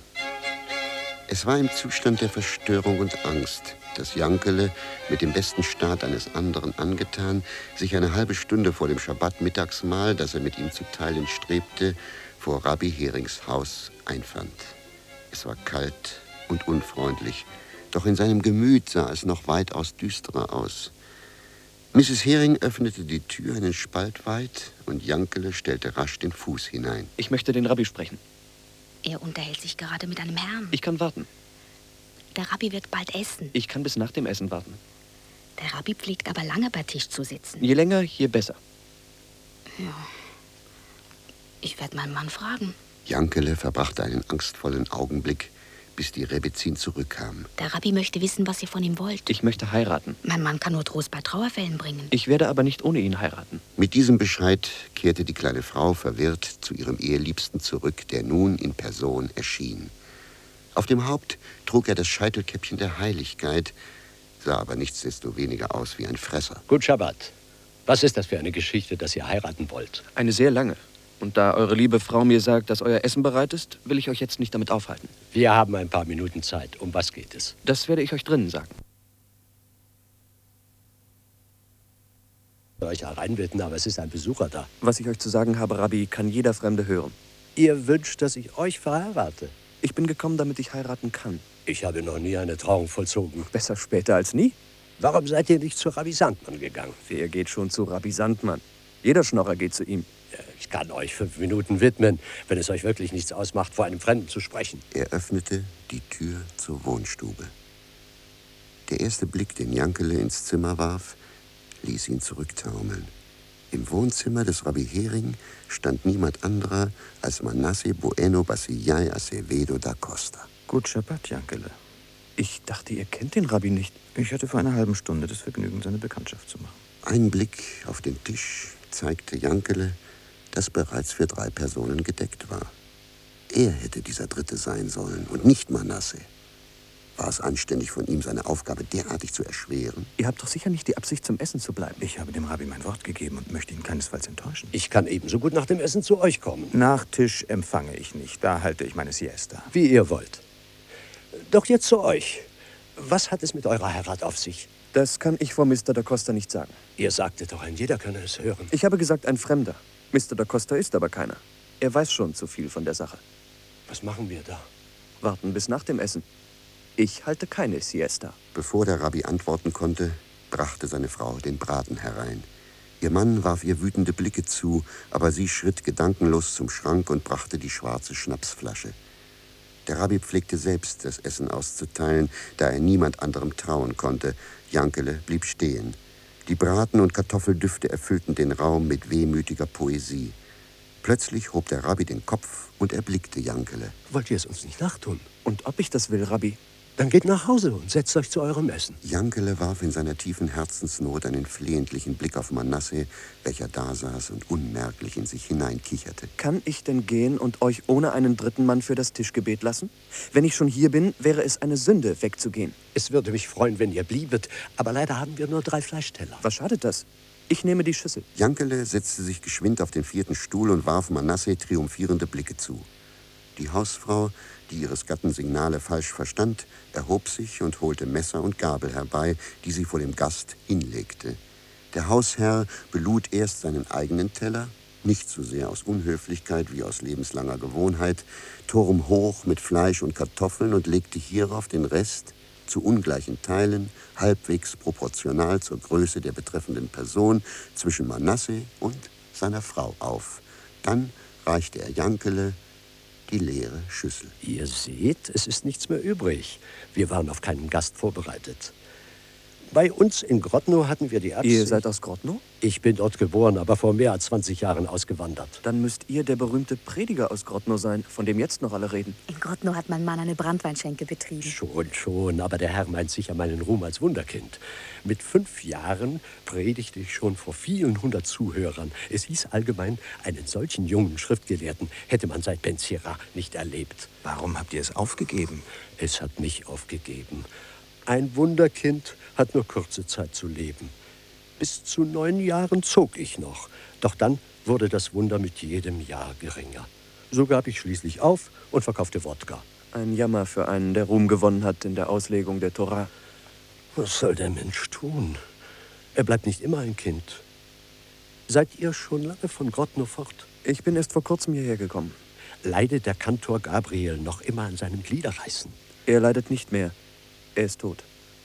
Es war im Zustand der Verstörung und Angst, dass Jankele, mit dem besten Staat eines anderen angetan, sich eine halbe Stunde vor dem Schabbat-Mittagsmahl, das er mit ihm zu teilen strebte, vor Rabbi Herings Haus einfand. Es war kalt und unfreundlich, doch in seinem Gemüt sah es noch weitaus düsterer aus. Mrs. Hering öffnete die Tür einen Spalt weit und Jankele stellte rasch den Fuß hinein. Ich möchte den Rabbi sprechen. Er unterhält sich gerade mit einem Herrn. Ich kann warten. Der Rabbi wird bald essen. Ich kann bis nach dem Essen warten. Der Rabbi pflegt aber lange bei Tisch zu sitzen. Je länger, je besser. Ja. Ich werde meinen Mann fragen. Jankele verbrachte einen angstvollen Augenblick, bis die Rebbezin zurückkam. Der Rabbi möchte wissen, was ihr von ihm wollt. Ich möchte heiraten. Mein Mann kann nur Trost bei Trauerfällen bringen. Ich werde aber nicht ohne ihn heiraten. Mit diesem Bescheid kehrte die kleine Frau verwirrt zu ihrem Eheliebsten zurück, der nun in Person erschien. Auf dem Haupt trug er das Scheitelkäppchen der Heiligkeit, sah aber nichtsdestoweniger aus wie ein Fresser. Gut, Schabbat. Was ist das für eine Geschichte, dass ihr heiraten wollt? Eine sehr lange. Und da eure liebe Frau mir sagt, dass euer Essen bereit ist, will ich euch jetzt nicht damit aufhalten. Wir haben ein paar Minuten Zeit. Um was geht es? Das werde ich euch drinnen sagen. Euch hereinbitten, aber es ist ein Besucher da. Was ich euch zu sagen habe, Rabbi, kann jeder Fremde hören. Ihr wünscht, dass ich euch verheirate? Ich bin gekommen, damit ich heiraten kann. Ich habe noch nie eine Trauung vollzogen. Besser später als nie. Warum seid ihr nicht zu Rabbi Sandmann gegangen? Wer geht schon zu Rabbi Sandmann? Jeder Schnorrer geht zu ihm. Ich kann euch 5 Minuten widmen, wenn es euch wirklich nichts ausmacht, vor einem Fremden zu sprechen. Er öffnete die Tür zur Wohnstube. Der erste Blick, den Jankele ins Zimmer warf, ließ ihn zurücktaumeln. Im Wohnzimmer des Rabbi Hering stand niemand anderer als Manasseh Bueno Basilei Acevedo da Costa. Gut Schabbat, Jankele. Ich dachte, ihr kennt den Rabbi nicht. Ich hatte vor einer halben Stunde das Vergnügen, seine Bekanntschaft zu machen. Ein Blick auf den Tisch zeigte Jankele, dass bereits für 3 Personen gedeckt war. Er hätte dieser Dritte sein sollen und nicht Manasseh. War es anständig von ihm, seine Aufgabe derartig zu erschweren? Ihr habt doch sicher nicht die Absicht, zum Essen zu bleiben. Ich habe dem Rabbi mein Wort gegeben und möchte ihn keinesfalls enttäuschen. Ich kann ebenso gut nach dem Essen zu euch kommen. Nach Tisch empfange ich nicht. Da halte ich meine Siesta. Wie ihr wollt. Doch jetzt zu euch. Was hat es mit eurer Heirat auf sich? Das kann ich vor Mr. da Costa nicht sagen. Ihr sagtet doch, ein jeder könne es hören. Ich habe gesagt, ein Fremder. Mr. da Costa ist aber keiner. Er weiß schon zu viel von der Sache. Was machen wir da? Warten bis nach dem Essen. Ich halte keine Siesta. Bevor der Rabbi antworten konnte, brachte seine Frau den Braten herein. Ihr Mann warf ihr wütende Blicke zu, aber sie schritt gedankenlos zum Schrank und brachte die schwarze Schnapsflasche. Der Rabbi pflegte selbst, das Essen auszuteilen, da er niemand anderem trauen konnte. Jankele blieb stehen. Die Braten- und Kartoffeldüfte erfüllten den Raum mit wehmütiger Poesie. Plötzlich hob der Rabbi den Kopf und erblickte Jankele. Wollt ihr es uns nicht nachtun? Und ob ich das will, Rabbi? Dann geht nach Hause und setzt euch zu eurem Essen. Jankele warf in seiner tiefen Herzensnot einen flehentlichen Blick auf Manasseh, welcher dasaß und unmerklich in sich hineinkicherte. Kann ich denn gehen und euch ohne einen dritten Mann für das Tischgebet lassen? Wenn ich schon hier bin, wäre es eine Sünde, wegzugehen. Es würde mich freuen, wenn ihr bliebet, aber leider haben wir nur 3 Fleischteller. Was schadet das? Ich nehme die Schüssel. Jankele setzte sich geschwind auf den 4. Stuhl und warf Manasseh triumphierende Blicke zu. Die Hausfrau, die ihres Gatten Signale falsch verstand, erhob sich und holte Messer und Gabel herbei, die sie vor dem Gast hinlegte. Der Hausherr belud erst seinen eigenen Teller, nicht so sehr aus Unhöflichkeit wie aus lebenslanger Gewohnheit, turmhoch mit Fleisch und Kartoffeln und legte hierauf den Rest zu ungleichen Teilen, halbwegs proportional zur Größe der betreffenden Person, zwischen Manasseh und seiner Frau auf. Dann reichte er Jankele die leere Schüssel. Ihr seht, es ist nichts mehr übrig. Wir waren auf keinen Gast vorbereitet. Bei uns in Grodno hatten wir die Absicht... Ihr seid aus Grodno? Ich bin dort geboren, aber vor mehr als 20 Jahren ausgewandert. Dann müsst ihr der berühmte Prediger aus Grodno sein, von dem jetzt noch alle reden. In Grodno hat mein Mann eine Branntweinschenke betrieben. Schon, aber der Herr meint sicher meinen Ruhm als Wunderkind. Mit 5 Jahren predigte ich schon vor vielen 100 Zuhörern. Es hieß allgemein, einen solchen jungen Schriftgelehrten hätte man seit Ben Sira nicht erlebt. Warum habt ihr es aufgegeben? Es hat mich aufgegeben. Ein Wunderkind hat nur kurze Zeit zu leben. Bis zu 9 Jahren zog ich noch. Doch dann wurde das Wunder mit jedem Jahr geringer. So gab ich schließlich auf und verkaufte Wodka. Ein Jammer für einen, der Ruhm gewonnen hat in der Auslegung der Tora. Was soll der Mensch tun? Er bleibt nicht immer ein Kind. Seid ihr schon lange von Grodno fort? Ich bin erst vor kurzem hierher gekommen. Leidet der Kantor Gabriel noch immer an seinem Gliederreißen? Er leidet nicht mehr. Er ist tot.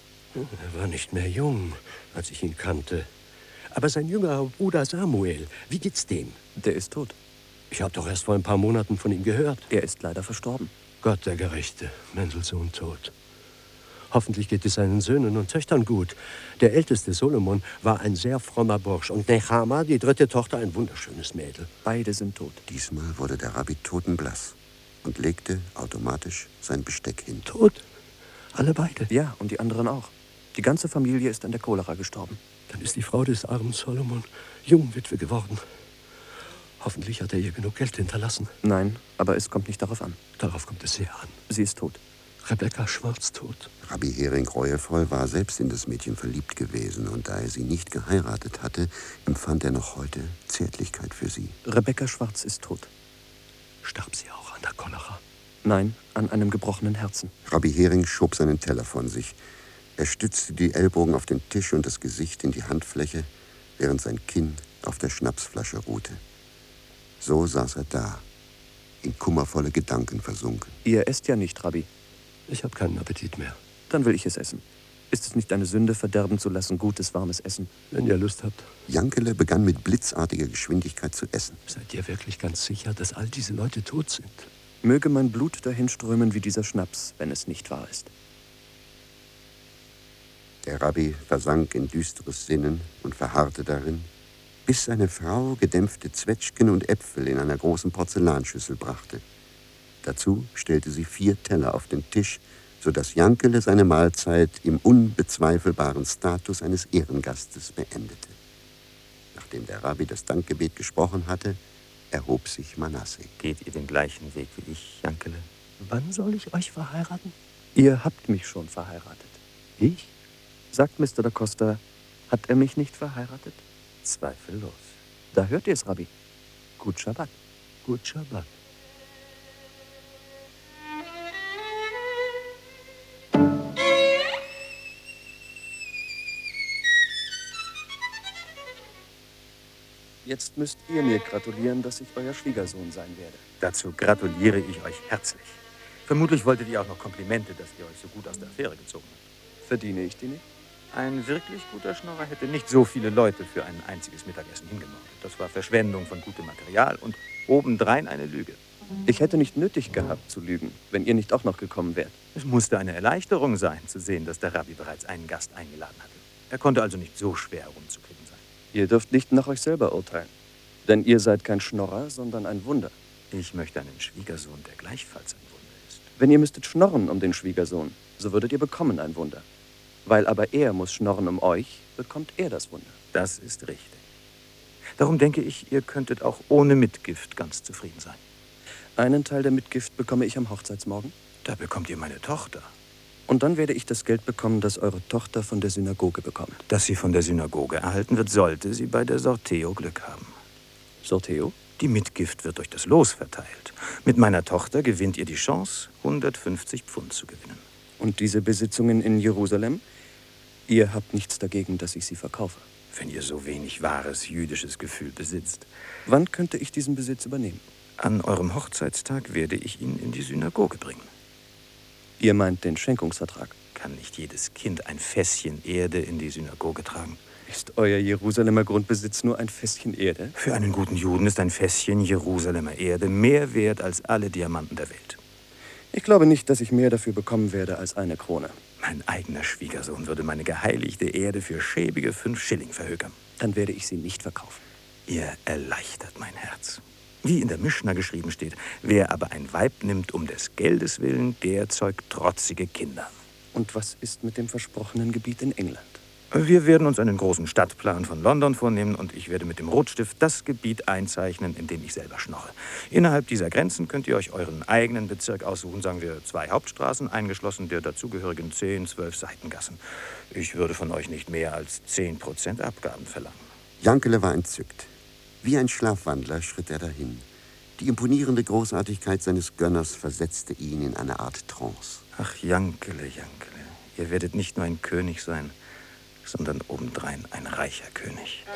Er war nicht mehr jung, als ich ihn kannte. Aber sein jüngerer Bruder Samuel, wie geht's dem? Der ist tot. Ich habe doch erst vor ein paar Monaten von ihm gehört. Er ist leider verstorben. Gott, der Gerechte, Mendelssohn tot. Hoffentlich geht es seinen Söhnen und Töchtern gut. Der älteste Solomon war ein sehr frommer Bursch und Nechama, die 3. Tochter, ein wunderschönes Mädel. Beide sind tot. Diesmal wurde der Rabbi totenblass und legte automatisch sein Besteck hin. Tot? Alle beide? Ja, und die anderen auch. Die ganze Familie ist an der Cholera gestorben. Dann ist die Frau des armen Solomon Jungwitwe geworden. Hoffentlich hat er ihr genug Geld hinterlassen. Nein, aber es kommt nicht darauf an. Darauf kommt es sehr an. Sie ist tot. Rebecca Schwarz tot. Rabbi Hering reuevoll war selbst in das Mädchen verliebt gewesen, und da er sie nicht geheiratet hatte, empfand er noch heute Zärtlichkeit für sie. Rebecca Schwarz ist tot. Starb sie auch an der Cholera? Nein, an einem gebrochenen Herzen. Rabbi Hering schob seinen Teller von sich. Er stützte die Ellbogen auf den Tisch und das Gesicht in die Handfläche, während sein Kinn auf der Schnapsflasche ruhte. So saß er da, in kummervolle Gedanken versunken. Ihr esst ja nicht, Rabbi. Ich habe keinen Appetit mehr. Dann will ich es essen. Ist es nicht eine Sünde, verderben zu lassen, gutes, warmes Essen? Wenn ihr Lust habt. Jankele begann mit blitzartiger Geschwindigkeit zu essen. Seid ihr wirklich ganz sicher, dass all diese Leute tot sind? Möge mein Blut dahinströmen wie dieser Schnaps, wenn es nicht wahr ist. Der Rabbi versank in düsteres Sinnen und verharrte darin, bis seine Frau gedämpfte Zwetschgen und Äpfel in einer großen Porzellanschüssel brachte. Dazu stellte sie 4 Teller auf den Tisch, sodass Jankele seine Mahlzeit im unbezweifelbaren Status eines Ehrengastes beendete. Nachdem der Rabbi das Dankgebet gesprochen hatte, erhob sich Manasse. Geht ihr den gleichen Weg wie ich, Jankele? Wann soll ich euch verheiraten? Ihr habt mich schon verheiratet. Ich? Sagt Mr. da Costa, hat er mich nicht verheiratet? Zweifellos. Da hört ihr es, Rabbi. Gut Schabbat. Gut Schabbat. Jetzt müsst ihr mir gratulieren, dass ich euer Schwiegersohn sein werde. Dazu gratuliere ich euch herzlich. Vermutlich wolltet ihr auch noch Komplimente, dass ihr euch so gut aus der Affäre gezogen habt. Verdiene ich die nicht? Ein wirklich guter Schnorrer hätte nicht so viele Leute für ein einziges Mittagessen hingemordet. Das war Verschwendung von gutem Material und obendrein eine Lüge. Ich hätte nicht nötig gehabt zu lügen, wenn ihr nicht auch noch gekommen wärt. Es musste eine Erleichterung sein, zu sehen, dass der Rabbi bereits einen Gast eingeladen hatte. Er konnte also nicht so schwer herumzukriegen sein. Ihr dürft nicht nach euch selber urteilen. Denn ihr seid kein Schnorrer, sondern ein Wunder. Ich möchte einen Schwiegersohn, der gleichfalls ein Wunder ist. Wenn ihr müsstet schnorren um den Schwiegersohn, so würdet ihr bekommen ein Wunder. Weil aber er muss schnorren um euch, bekommt er das Wunder. Das ist richtig. Darum denke ich, ihr könntet auch ohne Mitgift ganz zufrieden sein. Einen Teil der Mitgift bekomme ich am Hochzeitsmorgen. Da bekommt ihr meine Tochter. Und dann werde ich das Geld bekommen, das eure Tochter von der Synagoge bekommt. Das sie von der Synagoge erhalten wird, sollte sie bei der Sorteo Glück haben. Sorteo? Die Mitgift wird durch das Los verteilt. Mit meiner Tochter gewinnt ihr die Chance, 150 Pfund zu gewinnen. Und diese Besitzungen in Jerusalem? Ihr habt nichts dagegen, dass ich sie verkaufe. Wenn ihr so wenig wahres jüdisches Gefühl besitzt. Wann könnte ich diesen Besitz übernehmen? An eurem Hochzeitstag werde ich ihn in die Synagoge bringen. Ihr meint den Schenkungsvertrag? Kann nicht jedes Kind ein Fässchen Erde in die Synagoge tragen? Ist euer Jerusalemer Grundbesitz nur ein Fässchen Erde? Für einen guten Juden ist ein Fässchen Jerusalemer Erde mehr wert als alle Diamanten der Welt. Ich glaube nicht, dass ich mehr dafür bekommen werde als eine Krone. Mein eigener Schwiegersohn würde meine geheiligte Erde für schäbige 5 Schilling verhökern. Dann werde ich sie nicht verkaufen. Ihr erleichtert mein Herz. Wie in der Mischna geschrieben steht, wer aber ein Weib nimmt um des Geldes willen, der zeugt trotzige Kinder. Und was ist mit dem versprochenen Gebiet in England? Wir werden uns einen großen Stadtplan von London vornehmen und ich werde mit dem Rotstift das Gebiet einzeichnen, in dem ich selber schnorre. Innerhalb dieser Grenzen könnt ihr euch euren eigenen Bezirk aussuchen, sagen wir 2 Hauptstraßen, eingeschlossen der dazugehörigen 10, 12 Seitengassen. Ich würde von euch nicht mehr als 10% Abgaben verlangen. Jankele war entzückt. Wie ein Schlafwandler schritt er dahin. Die imponierende Großartigkeit seines Gönners versetzte ihn in eine Art Trance. Ach, Jankele, Jankele, ihr werdet nicht nur ein König sein, sondern obendrein ein reicher König.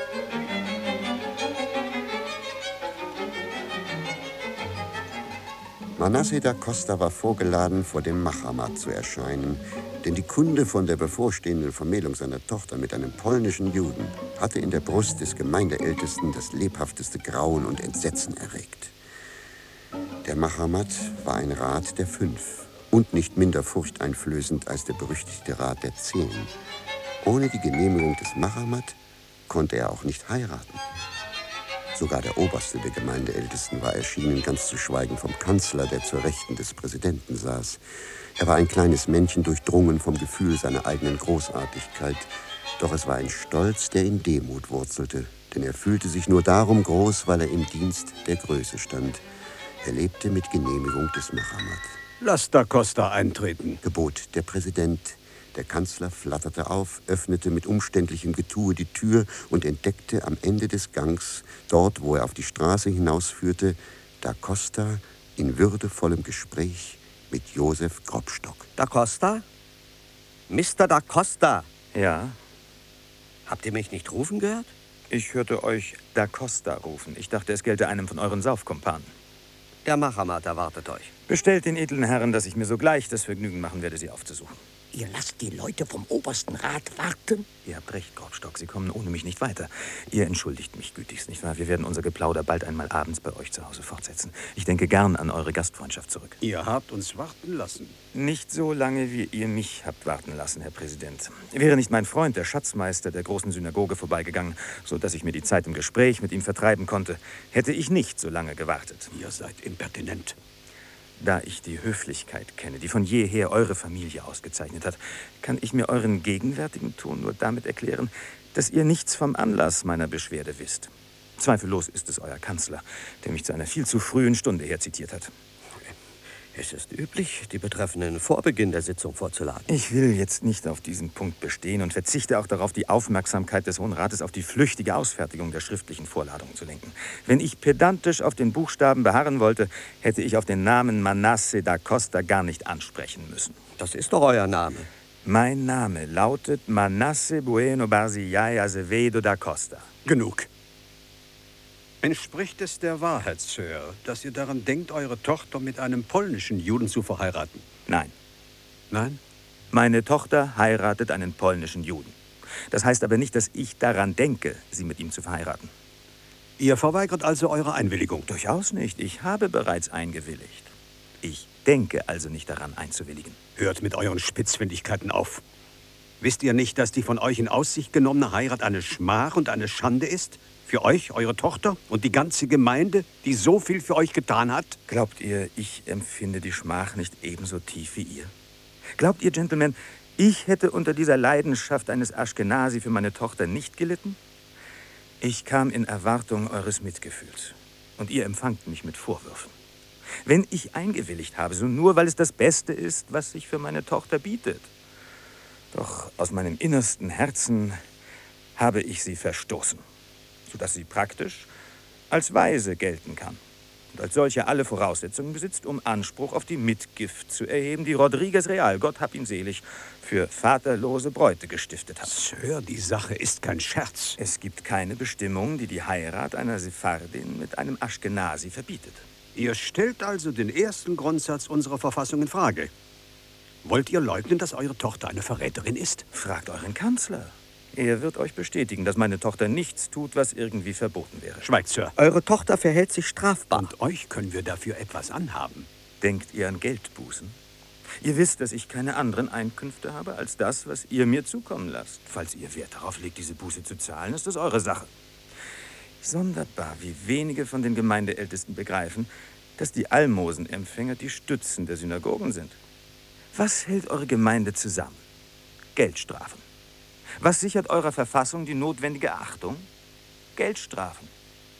Manasse da Costa war vorgeladen, vor dem Machamat zu erscheinen, denn die Kunde von der bevorstehenden Vermählung seiner Tochter mit einem polnischen Juden hatte in der Brust des Gemeindeältesten das lebhafteste Grauen und Entsetzen erregt. Der Machamat war ein Rat der 5 und nicht minder furchteinflößend als der berüchtigte Rat der 10. Ohne die Genehmigung des Machamat konnte er auch nicht heiraten. Sogar der Oberste der Gemeindeältesten war erschienen, ganz zu schweigen vom Kanzler, der zur Rechten des Präsidenten saß. Er war ein kleines Männchen, durchdrungen vom Gefühl seiner eigenen Großartigkeit. Doch es war ein Stolz, der in Demut wurzelte, denn er fühlte sich nur darum groß, weil er im Dienst der Größe stand. Er lebte mit Genehmigung des Machamat. Lasst Da Costa eintreten, gebot der Präsident. Der Kanzler flatterte auf, öffnete mit umständlichem Getue die Tür und entdeckte am Ende des Gangs, dort, wo er auf die Straße hinausführte, Da Costa in würdevollem Gespräch mit Josef Grobstock. Da Costa? Mr. Da Costa? Ja? Habt ihr mich nicht rufen gehört? Ich hörte euch Da Costa rufen. Ich dachte, es gelte einem von euren Saufkumpanen. Der Machamat erwartet euch. Bestellt den edlen Herren, dass ich mir sogleich das Vergnügen machen werde, sie aufzusuchen. Ihr lasst die Leute vom obersten Rat warten? Ihr habt recht, Grobstock. Sie kommen ohne mich nicht weiter. Ihr entschuldigt mich gütigst, nicht wahr? Wir werden unser Geplauder bald einmal abends bei euch zu Hause fortsetzen. Ich denke gern an eure Gastfreundschaft zurück. Ihr habt uns warten lassen. Nicht so lange, wie ihr mich habt warten lassen, Herr Präsident. Wäre nicht mein Freund, der Schatzmeister der großen Synagoge, vorbeigegangen, so dass ich mir die Zeit im Gespräch mit ihm vertreiben konnte, hätte ich nicht so lange gewartet. Ihr seid impertinent. Da ich die Höflichkeit kenne, die von jeher eure Familie ausgezeichnet hat, kann ich mir euren gegenwärtigen Ton nur damit erklären, dass ihr nichts vom Anlass meiner Beschwerde wisst. Zweifellos ist es euer Kanzler, der mich zu einer viel zu frühen Stunde her zitiert hat. Es ist üblich, die Betreffenden vor Beginn der Sitzung vorzuladen. Ich will jetzt nicht auf diesen Punkt bestehen und verzichte auch darauf, die Aufmerksamkeit des Hohen Rates auf die flüchtige Ausfertigung der schriftlichen Vorladung zu lenken. Wenn ich pedantisch auf den Buchstaben beharren wollte, hätte ich auf den Namen Manasse da Costa gar nicht ansprechen müssen. Das ist doch euer Name. Mein Name lautet Manasse Bueno Barzillai Azevedo da Costa. Genug. Entspricht es der Wahrheit, Sir, dass ihr daran denkt, eure Tochter mit einem polnischen Juden zu verheiraten? Nein. Nein? Meine Tochter heiratet einen polnischen Juden. Das heißt aber nicht, dass ich daran denke, sie mit ihm zu verheiraten. Ihr verweigert also eure Einwilligung? Durchaus nicht. Ich habe bereits eingewilligt. Ich denke also nicht daran, einzuwilligen. Hört mit euren Spitzfindigkeiten auf. Wisst ihr nicht, dass die von euch in Aussicht genommene Heirat eine Schmach und eine Schande ist? Für euch, eure Tochter und die ganze Gemeinde, die so viel für euch getan hat? Glaubt ihr, ich empfinde die Schmach nicht ebenso tief wie ihr? Glaubt ihr, Gentlemen, ich hätte unter dieser Leidenschaft eines Aschkenasi für meine Tochter nicht gelitten? Ich kam in Erwartung eures Mitgefühls. Und ihr empfangt mich mit Vorwürfen. Wenn ich eingewilligt habe, so nur, weil es das Beste ist, was sich für meine Tochter bietet. Doch aus meinem innersten Herzen habe ich sie verstoßen, sodass sie praktisch als Waise gelten kann und als solche alle Voraussetzungen besitzt, um Anspruch auf die Mitgift zu erheben, die Rodriguez Real, Gott hab ihn selig, für vaterlose Bräute gestiftet hat. Sir, die Sache ist kein Scherz. Es gibt keine Bestimmung, die die Heirat einer Sephardin mit einem Aschkenasi verbietet. Ihr stellt also den ersten Grundsatz unserer Verfassung in Frage. Wollt ihr leugnen, dass eure Tochter eine Verräterin ist? Fragt euren Kanzler. Er wird euch bestätigen, dass meine Tochter nichts tut, was irgendwie verboten wäre. Schweigt, Sir. Eure Tochter verhält sich strafbar. Und euch können wir dafür etwas anhaben. Denkt ihr an Geldbußen? Ihr wisst, dass ich keine anderen Einkünfte habe als das, was ihr mir zukommen lasst. Falls ihr Wert darauf legt, diese Buße zu zahlen, ist das eure Sache. Sonderbar, wie wenige von den Gemeindeältesten begreifen, dass die Almosenempfänger die Stützen der Synagogen sind. Was hält eure Gemeinde zusammen? Geldstrafen. Was sichert eurer Verfassung die notwendige Achtung? Geldstrafen.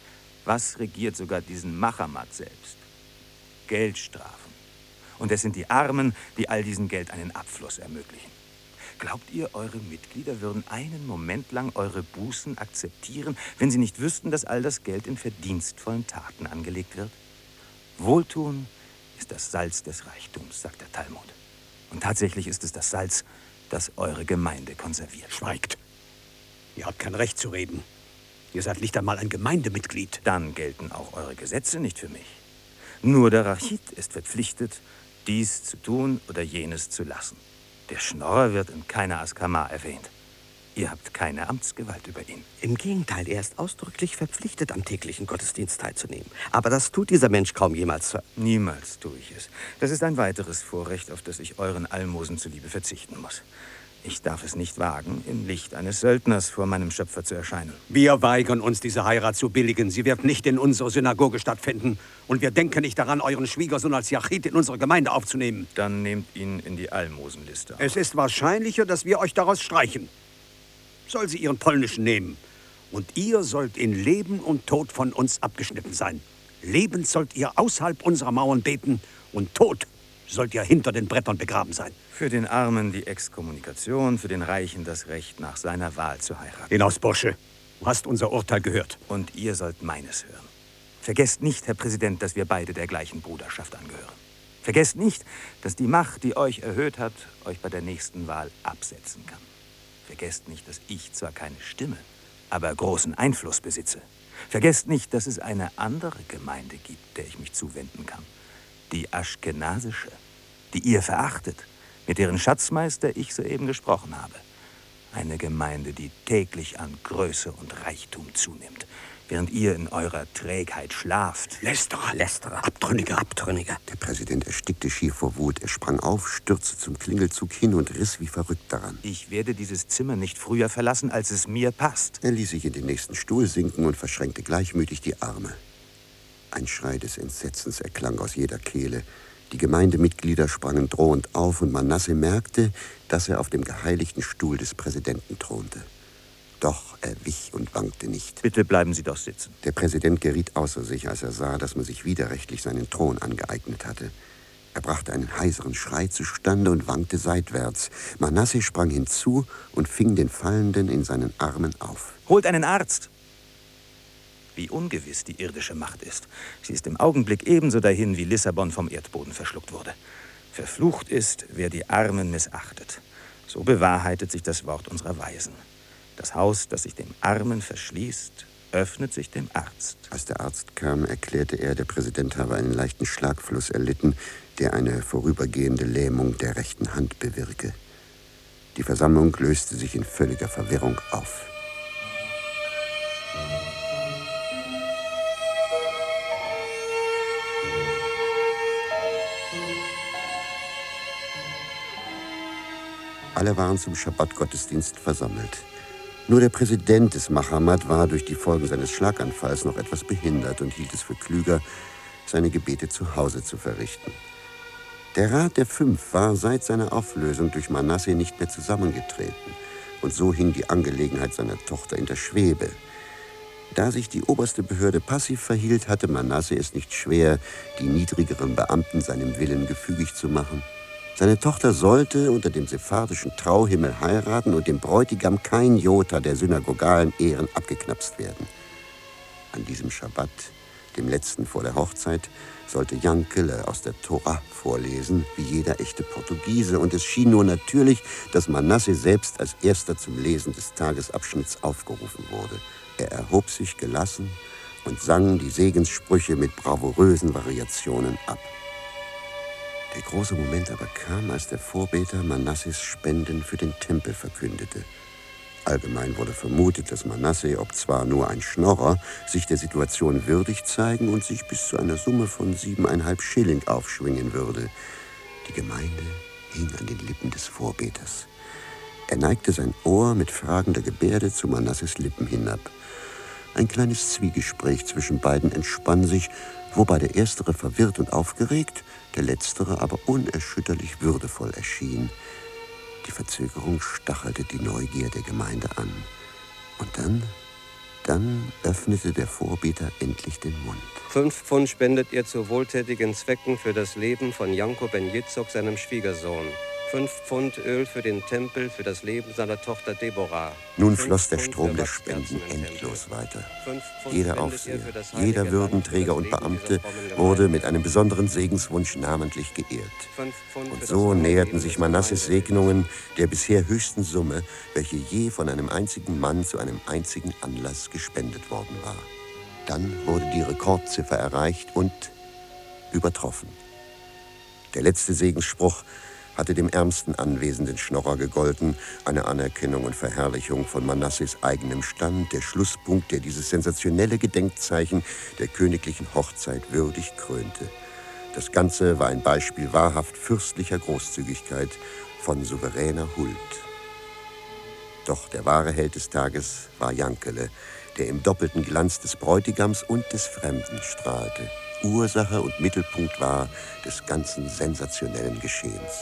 Was regiert sogar diesen Machamat selbst? Geldstrafen. Und es sind die Armen, die all diesem Geld einen Abfluss ermöglichen. Glaubt ihr, eure Mitglieder würden einen Moment lang eure Bußen akzeptieren, wenn sie nicht wüssten, dass all das Geld in verdienstvollen Taten angelegt wird? Wohltun ist das Salz des Reichtums, sagt der Talmud. Und tatsächlich ist es das Salz, das eure Gemeinde konserviert. Schweigt. Ihr habt kein Recht zu reden. Ihr seid nicht einmal ein Gemeindemitglied. Dann gelten auch eure Gesetze nicht für mich. Nur der Rachit ist verpflichtet, dies zu tun oder jenes zu lassen. Der Schnorrer wird in keiner Askama erwähnt. Ihr habt keine Amtsgewalt über ihn. Im Gegenteil, er ist ausdrücklich verpflichtet, am täglichen Gottesdienst teilzunehmen. Aber das tut dieser Mensch kaum jemals, Sir. Niemals tue ich es. Das ist ein weiteres Vorrecht, auf das ich euren Almosen zuliebe verzichten muss. Ich darf es nicht wagen, im Licht eines Söldners vor meinem Schöpfer zu erscheinen. Wir weigern uns, diese Heirat zu billigen. Sie wird nicht in unserer Synagoge stattfinden. Und wir denken nicht daran, euren Schwiegersohn als Yachid in unsere Gemeinde aufzunehmen. Dann nehmt ihn in die Almosenliste auf. Es ist wahrscheinlicher, dass wir euch daraus streichen. Soll sie ihren polnischen nehmen. Und ihr sollt in Leben und Tod von uns abgeschnitten sein. Lebend sollt ihr außerhalb unserer Mauern beten und tot sollt ihr hinter den Brettern begraben sein. Für den Armen die Exkommunikation, für den Reichen das Recht, nach seiner Wahl zu heiraten. Hinaus, Bursche. Du hast unser Urteil gehört. Und ihr sollt meines hören. Vergesst nicht, Herr Präsident, dass wir beide der gleichen Bruderschaft angehören. Vergesst nicht, dass die Macht, die euch erhöht hat, euch bei der nächsten Wahl absetzen kann. Vergesst nicht, dass ich zwar keine Stimme, aber großen Einfluss besitze. Vergesst nicht, dass es eine andere Gemeinde gibt, der ich mich zuwenden kann. Die aschkenasische, die ihr verachtet, mit deren Schatzmeister ich soeben gesprochen habe. Eine Gemeinde, die täglich an Größe und Reichtum zunimmt, während ihr in eurer Trägheit schlaft. Lästerer, Abtrünniger. Der Präsident erstickte schier vor Wut. Er sprang auf, stürzte zum Klingelzug hin und riss wie verrückt daran. Ich werde dieses Zimmer nicht früher verlassen, als es mir passt. Er ließ sich in den nächsten Stuhl sinken und verschränkte gleichmütig die Arme. Ein Schrei des Entsetzens erklang aus jeder Kehle. Die Gemeindemitglieder sprangen drohend auf und Manasse merkte, dass er auf dem geheiligten Stuhl des Präsidenten thronte. Doch er wich und wankte nicht. Bitte bleiben Sie doch sitzen. Der Präsident geriet außer sich, als er sah, dass man sich widerrechtlich seinen Thron angeeignet hatte. Er brachte einen heiseren Schrei zustande und wankte seitwärts. Manasse sprang hinzu und fing den Fallenden in seinen Armen auf. Holt einen Arzt! Wie ungewiss die irdische Macht ist. Sie ist im Augenblick ebenso dahin, wie Lissabon vom Erdboden verschluckt wurde. Verflucht ist, wer die Armen missachtet. So bewahrheitet sich das Wort unserer Weisen. Das Haus, das sich dem Armen verschließt, öffnet sich dem Arzt. Als der Arzt kam, erklärte er, der Präsident habe einen leichten Schlagfluss erlitten, der eine vorübergehende Lähmung der rechten Hand bewirke. Die Versammlung löste sich in völliger Verwirrung auf. Alle waren zum Schabbat-Gottesdienst versammelt. Nur der Präsident des Machamat war durch die Folgen seines Schlaganfalls noch etwas behindert und hielt es für klüger, seine Gebete zu Hause zu verrichten. Der Rat der Fünf war seit seiner Auflösung durch Manasse nicht mehr zusammengetreten. Und so hing die Angelegenheit seiner Tochter in der Schwebe. Da sich die oberste Behörde passiv verhielt, hatte Manasse es nicht schwer, die niedrigeren Beamten seinem Willen gefügig zu machen. Seine Tochter sollte unter dem sephardischen Trauhimmel heiraten und dem Bräutigam kein Jota der synagogalen Ehren abgeknapst werden. An diesem Schabbat, dem letzten vor der Hochzeit, sollte Jankele aus der Tora vorlesen, wie jeder echte Portugiese, und es schien nur natürlich, dass Manasse selbst als erster zum Lesen des Tagesabschnitts aufgerufen wurde. Er erhob sich gelassen und sang die Segenssprüche mit bravourösen Variationen ab. Der große Moment aber kam, als der Vorbeter Manasses Spenden für den Tempel verkündete. Allgemein wurde vermutet, dass Manasse, ob zwar nur ein Schnorrer, sich der Situation würdig zeigen und sich bis zu einer Summe von 7,5 Schilling aufschwingen würde. Die Gemeinde hing an den Lippen des Vorbeters. Er neigte sein Ohr mit fragender Gebärde zu Manasses Lippen hinab. Ein kleines Zwiegespräch zwischen beiden entspann sich, wobei der Erstere verwirrt und aufgeregt, der Letztere aber unerschütterlich würdevoll erschien. Die Verzögerung stachelte die Neugier der Gemeinde an. Und dann öffnete der Vorbeter endlich den Mund. 5 Pfund spendet ihr zu wohltätigen Zwecken für das Leben von Janko Ben Yitzhok, seinem Schwiegersohn. 5 Pfund Öl für den Tempel, für das Leben seiner Tochter Deborah. Nun floss der Strom der Spenden endlos weiter. Jeder Aufseher, jeder Würdenträger und Beamte wurde mit einem besonderen Segenswunsch namentlich geehrt. Und so näherten sich Manasses Segnungen der bisher höchsten Summe, welche je von einem einzigen Mann zu einem einzigen Anlass gespendet worden war. Dann wurde die Rekordziffer erreicht und übertroffen. Der letzte Segensspruch hatte dem ärmsten anwesenden Schnorrer gegolten, eine Anerkennung und Verherrlichung von Manasses eigenem Stand, der Schlusspunkt, der dieses sensationelle Gedenkzeichen der königlichen Hochzeit würdig krönte. Das Ganze war ein Beispiel wahrhaft fürstlicher Großzügigkeit, von souveräner Huld. Doch der wahre Held des Tages war Jankele, der im doppelten Glanz des Bräutigams und des Fremden strahlte, Ursache und Mittelpunkt war des ganzen sensationellen Geschehens.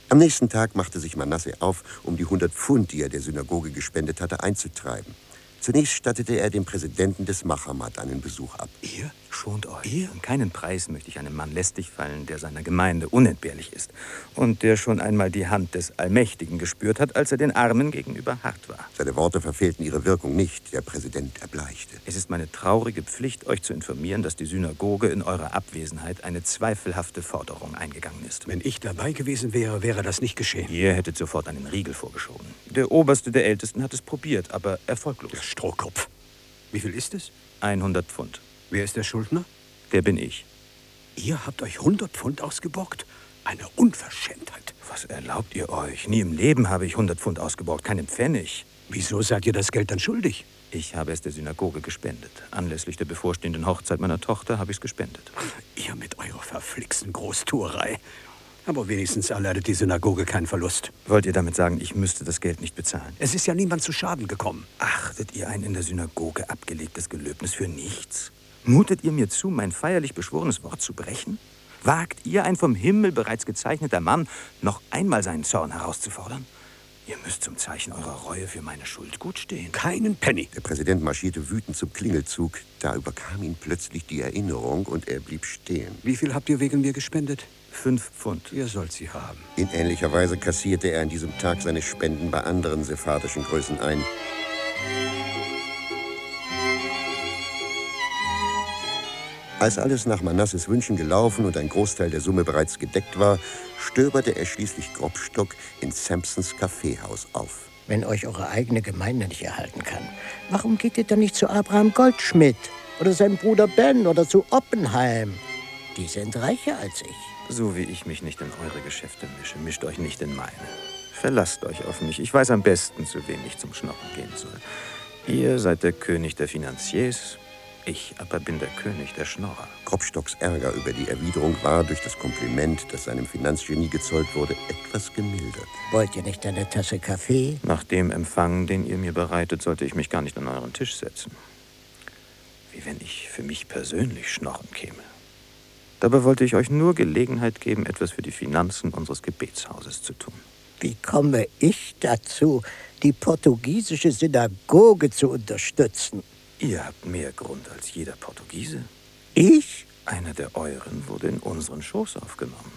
Am nächsten Tag machte sich Manasse auf, um die 100 Pfund, die er der Synagoge gespendet hatte, einzutreiben. Zunächst stattete er dem Präsidenten des Machamat einen Besuch ab. Ihr? Schont euch. Ihr? Um keinen Preis möchte ich einem Mann lästig fallen, der seiner Gemeinde unentbehrlich ist und der schon einmal die Hand des Allmächtigen gespürt hat, als er den Armen gegenüber hart war. Seine Worte verfehlten ihre Wirkung nicht. Der Präsident erbleichte. Es ist meine traurige Pflicht, euch zu informieren, dass die Synagoge in eurer Abwesenheit eine zweifelhafte Forderung eingegangen ist. Wenn ich dabei gewesen wäre, wäre das nicht geschehen. Ihr hättet sofort einen Riegel vorgeschoben. Der Oberste der Ältesten hat es probiert, aber erfolglos. Der Strohkopf. Wie viel ist es? 100 Pfund. Wer ist der Schuldner? Der bin ich. Ihr habt euch 100 Pfund ausgeborgt? Eine Unverschämtheit. Was erlaubt ihr euch? Nie im Leben habe ich 100 Pfund ausgeborgt, keinen Pfennig. Wieso seid ihr das Geld dann schuldig? Ich habe es der Synagoge gespendet. Anlässlich der bevorstehenden Hochzeit meiner Tochter habe ich es gespendet. Ihr mit eurer verflixten Großtuerei. Aber wenigstens erleidet die Synagoge keinen Verlust. Wollt ihr damit sagen, ich müsste das Geld nicht bezahlen? Es ist ja niemand zu Schaden gekommen. Achtet ihr ein in der Synagoge abgelegtes Gelöbnis für nichts? Mutet ihr mir zu, mein feierlich beschworenes Wort zu brechen? Wagt ihr, ein vom Himmel bereits gezeichneter Mann, noch einmal seinen Zorn herauszufordern? Ihr müsst zum Zeichen eurer Reue für meine Schuld gut stehen. Keinen Penny. Der Präsident marschierte wütend zum Klingelzug. Da überkam ihn plötzlich die Erinnerung und er blieb stehen. Wie viel habt ihr wegen mir gespendet? 5 Pfund. Ihr sollt sie haben. In ähnlicher Weise kassierte er an diesem Tag seine Spenden bei anderen sephardischen Größen ein. Als alles nach Manasses Wünschen gelaufen und ein Großteil der Summe bereits gedeckt war, stöberte er schließlich Grobstock in Sampsons Kaffeehaus auf. Wenn euch eure eigene Gemeinde nicht erhalten kann, warum geht ihr dann nicht zu Abraham Goldschmidt oder seinem Bruder Ben oder zu Oppenheim? Die sind reicher als ich. So wie ich mich nicht in eure Geschäfte mische, mischt euch nicht in meine. Verlasst euch auf mich. Ich weiß am besten, zu wem ich zum Schnorren gehen soll. Ihr seid der König der Finanziers. Ich aber bin der König der Schnorrer. Grobstocks Ärger über die Erwiderung war durch das Kompliment, das seinem Finanzgenie gezollt wurde, etwas gemildert. Wollt ihr nicht eine Tasse Kaffee? Nach dem Empfang, den ihr mir bereitet, sollte ich mich gar nicht an euren Tisch setzen. Wie wenn ich für mich persönlich schnorren käme. Dabei wollte ich euch nur Gelegenheit geben, etwas für die Finanzen unseres Gebetshauses zu tun. Wie komme ich dazu, die portugiesische Synagoge zu unterstützen? Ihr habt mehr Grund als jeder Portugiese. Ich? Einer der euren wurde in unseren Schoß aufgenommen.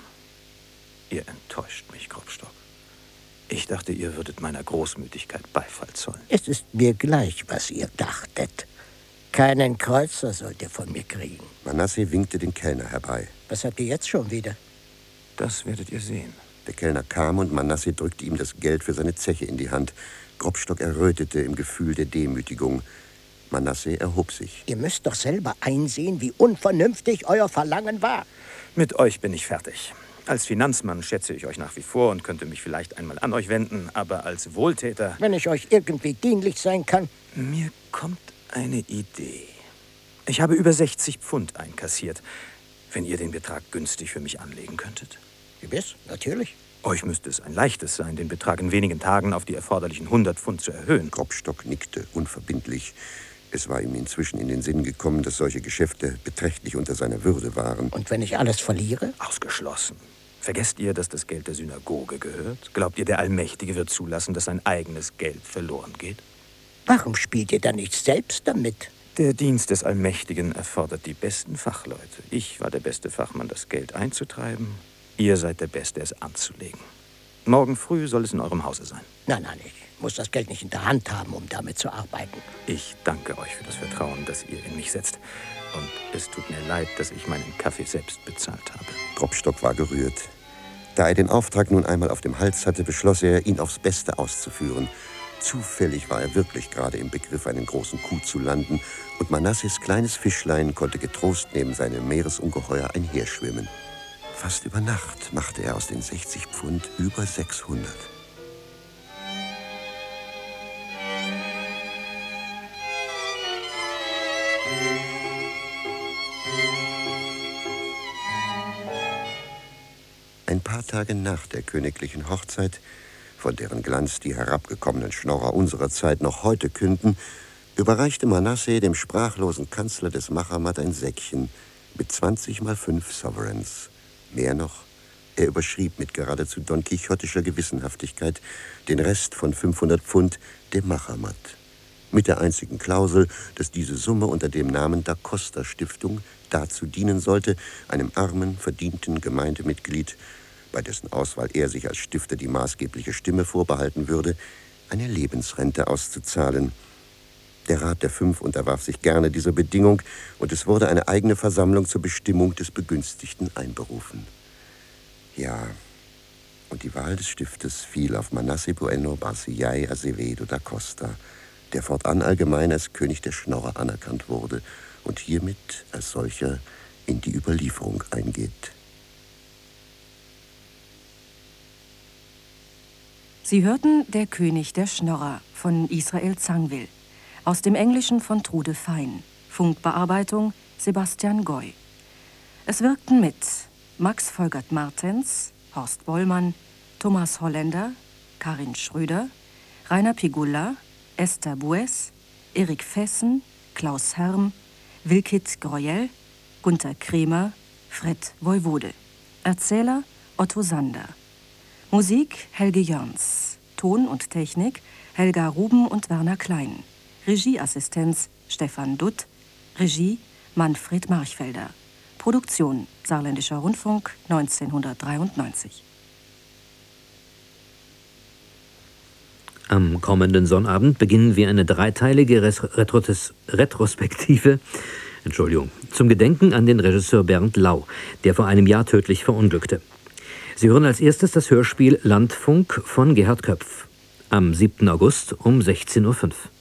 Ihr enttäuscht mich, Grobstock. Ich dachte, ihr würdet meiner Großmütigkeit Beifall zollen. Es ist mir gleich, was ihr dachtet. Keinen Kreuzer sollt ihr von mir kriegen. Manasse winkte den Kellner herbei. Was habt ihr jetzt schon wieder? Das werdet ihr sehen. Der Kellner kam und Manasse drückte ihm das Geld für seine Zeche in die Hand. Grobstock errötete im Gefühl der Demütigung. Manasse erhob sich. Ihr müsst doch selber einsehen, wie unvernünftig euer Verlangen war. Mit euch bin ich fertig. Als Finanzmann schätze ich euch nach wie vor und könnte mich vielleicht einmal an euch wenden, aber als Wohltäter... Wenn ich euch irgendwie dienlich sein kann... Mir kommt eine Idee. Ich habe über 60 Pfund einkassiert, wenn ihr den Betrag günstig für mich anlegen könntet. Gewiss, natürlich. Euch müsste es ein leichtes sein, den Betrag in wenigen Tagen auf die erforderlichen 100 Pfund zu erhöhen. Grobstock nickte unverbindlich. Es war ihm inzwischen in den Sinn gekommen, dass solche Geschäfte beträchtlich unter seiner Würde waren. Und wenn ich alles verliere? Ausgeschlossen. Vergesst ihr, dass das Geld der Synagoge gehört? Glaubt ihr, der Allmächtige wird zulassen, dass sein eigenes Geld verloren geht? Warum spielt ihr dann nicht selbst damit? Der Dienst des Allmächtigen erfordert die besten Fachleute. Ich war der beste Fachmann, das Geld einzutreiben. Ihr seid der Beste, es anzulegen. Morgen früh soll es in eurem Hause sein. Nein, ich muss das Geld nicht in der Hand haben, um damit zu arbeiten. Ich danke euch für das Vertrauen, das ihr in mich setzt. Und es tut mir leid, dass ich meinen Kaffee selbst bezahlt habe. Grobstock war gerührt. Da er den Auftrag nun einmal auf dem Hals hatte, beschloss er, ihn aufs Beste auszuführen. Zufällig war er wirklich gerade im Begriff, einen großen Coup zu landen, und Manasses kleines Fischlein konnte getrost neben seinem Meeresungeheuer einherschwimmen. Fast über Nacht machte er aus den 60 Pfund über 600. Ein paar Tage nach der königlichen Hochzeit, von deren Glanz die herabgekommenen Schnorrer unserer Zeit noch heute künden, überreichte Manasse dem sprachlosen Kanzler des Machamat ein Säckchen mit 20 mal 5 Sovereigns. Mehr noch, Er überschrieb mit geradezu Don Quixotischer Gewissenhaftigkeit den Rest von 500 Pfund dem Machamat. Mit der einzigen Klausel, dass diese Summe unter dem Namen Da Costa Stiftung dazu dienen sollte, einem armen, verdienten Gemeindemitglied, bei dessen Auswahl er sich als Stifter die maßgebliche Stimme vorbehalten würde, eine Lebensrente auszuzahlen. Der Rat der Fünf unterwarf sich gerne dieser Bedingung und es wurde eine eigene Versammlung zur Bestimmung des Begünstigten einberufen. Ja, und die Wahl des Stiftes fiel auf Manasseh Bueno Barcillay Azevedo da Costa, der fortan allgemein als König der Schnorrer anerkannt wurde und hiermit als solcher in die Überlieferung eingeht. Sie hörten Der König der Schnorrer von Israel Zangwill, aus dem Englischen von Trude Fein, Funkbearbeitung Sebastian Goy. Es wirkten mit Max Volgert-Martens, Horst Bollmann, Thomas Holländer, Karin Schröder, Rainer Pigulla, Esther Bues, Erik Fessen, Klaus Herm, Wilkit Greuel, Gunther Kremer, Fred Voivode. Erzähler Otto Sander. Musik Helge Jörns. Ton und Technik Helga Ruben und Werner Klein. Regieassistenz Stefan Dutt. Regie Manfred Marchfelder. Produktion Saarländischer Rundfunk 1993. Am kommenden Sonnabend beginnen wir eine dreiteilige Retrospektive zum Gedenken an den Regisseur Bernd Lau, der vor einem Jahr tödlich verunglückte. Sie hören als erstes das Hörspiel Landfunk von Gerhard Köpf am 7. August um 16:05 Uhr.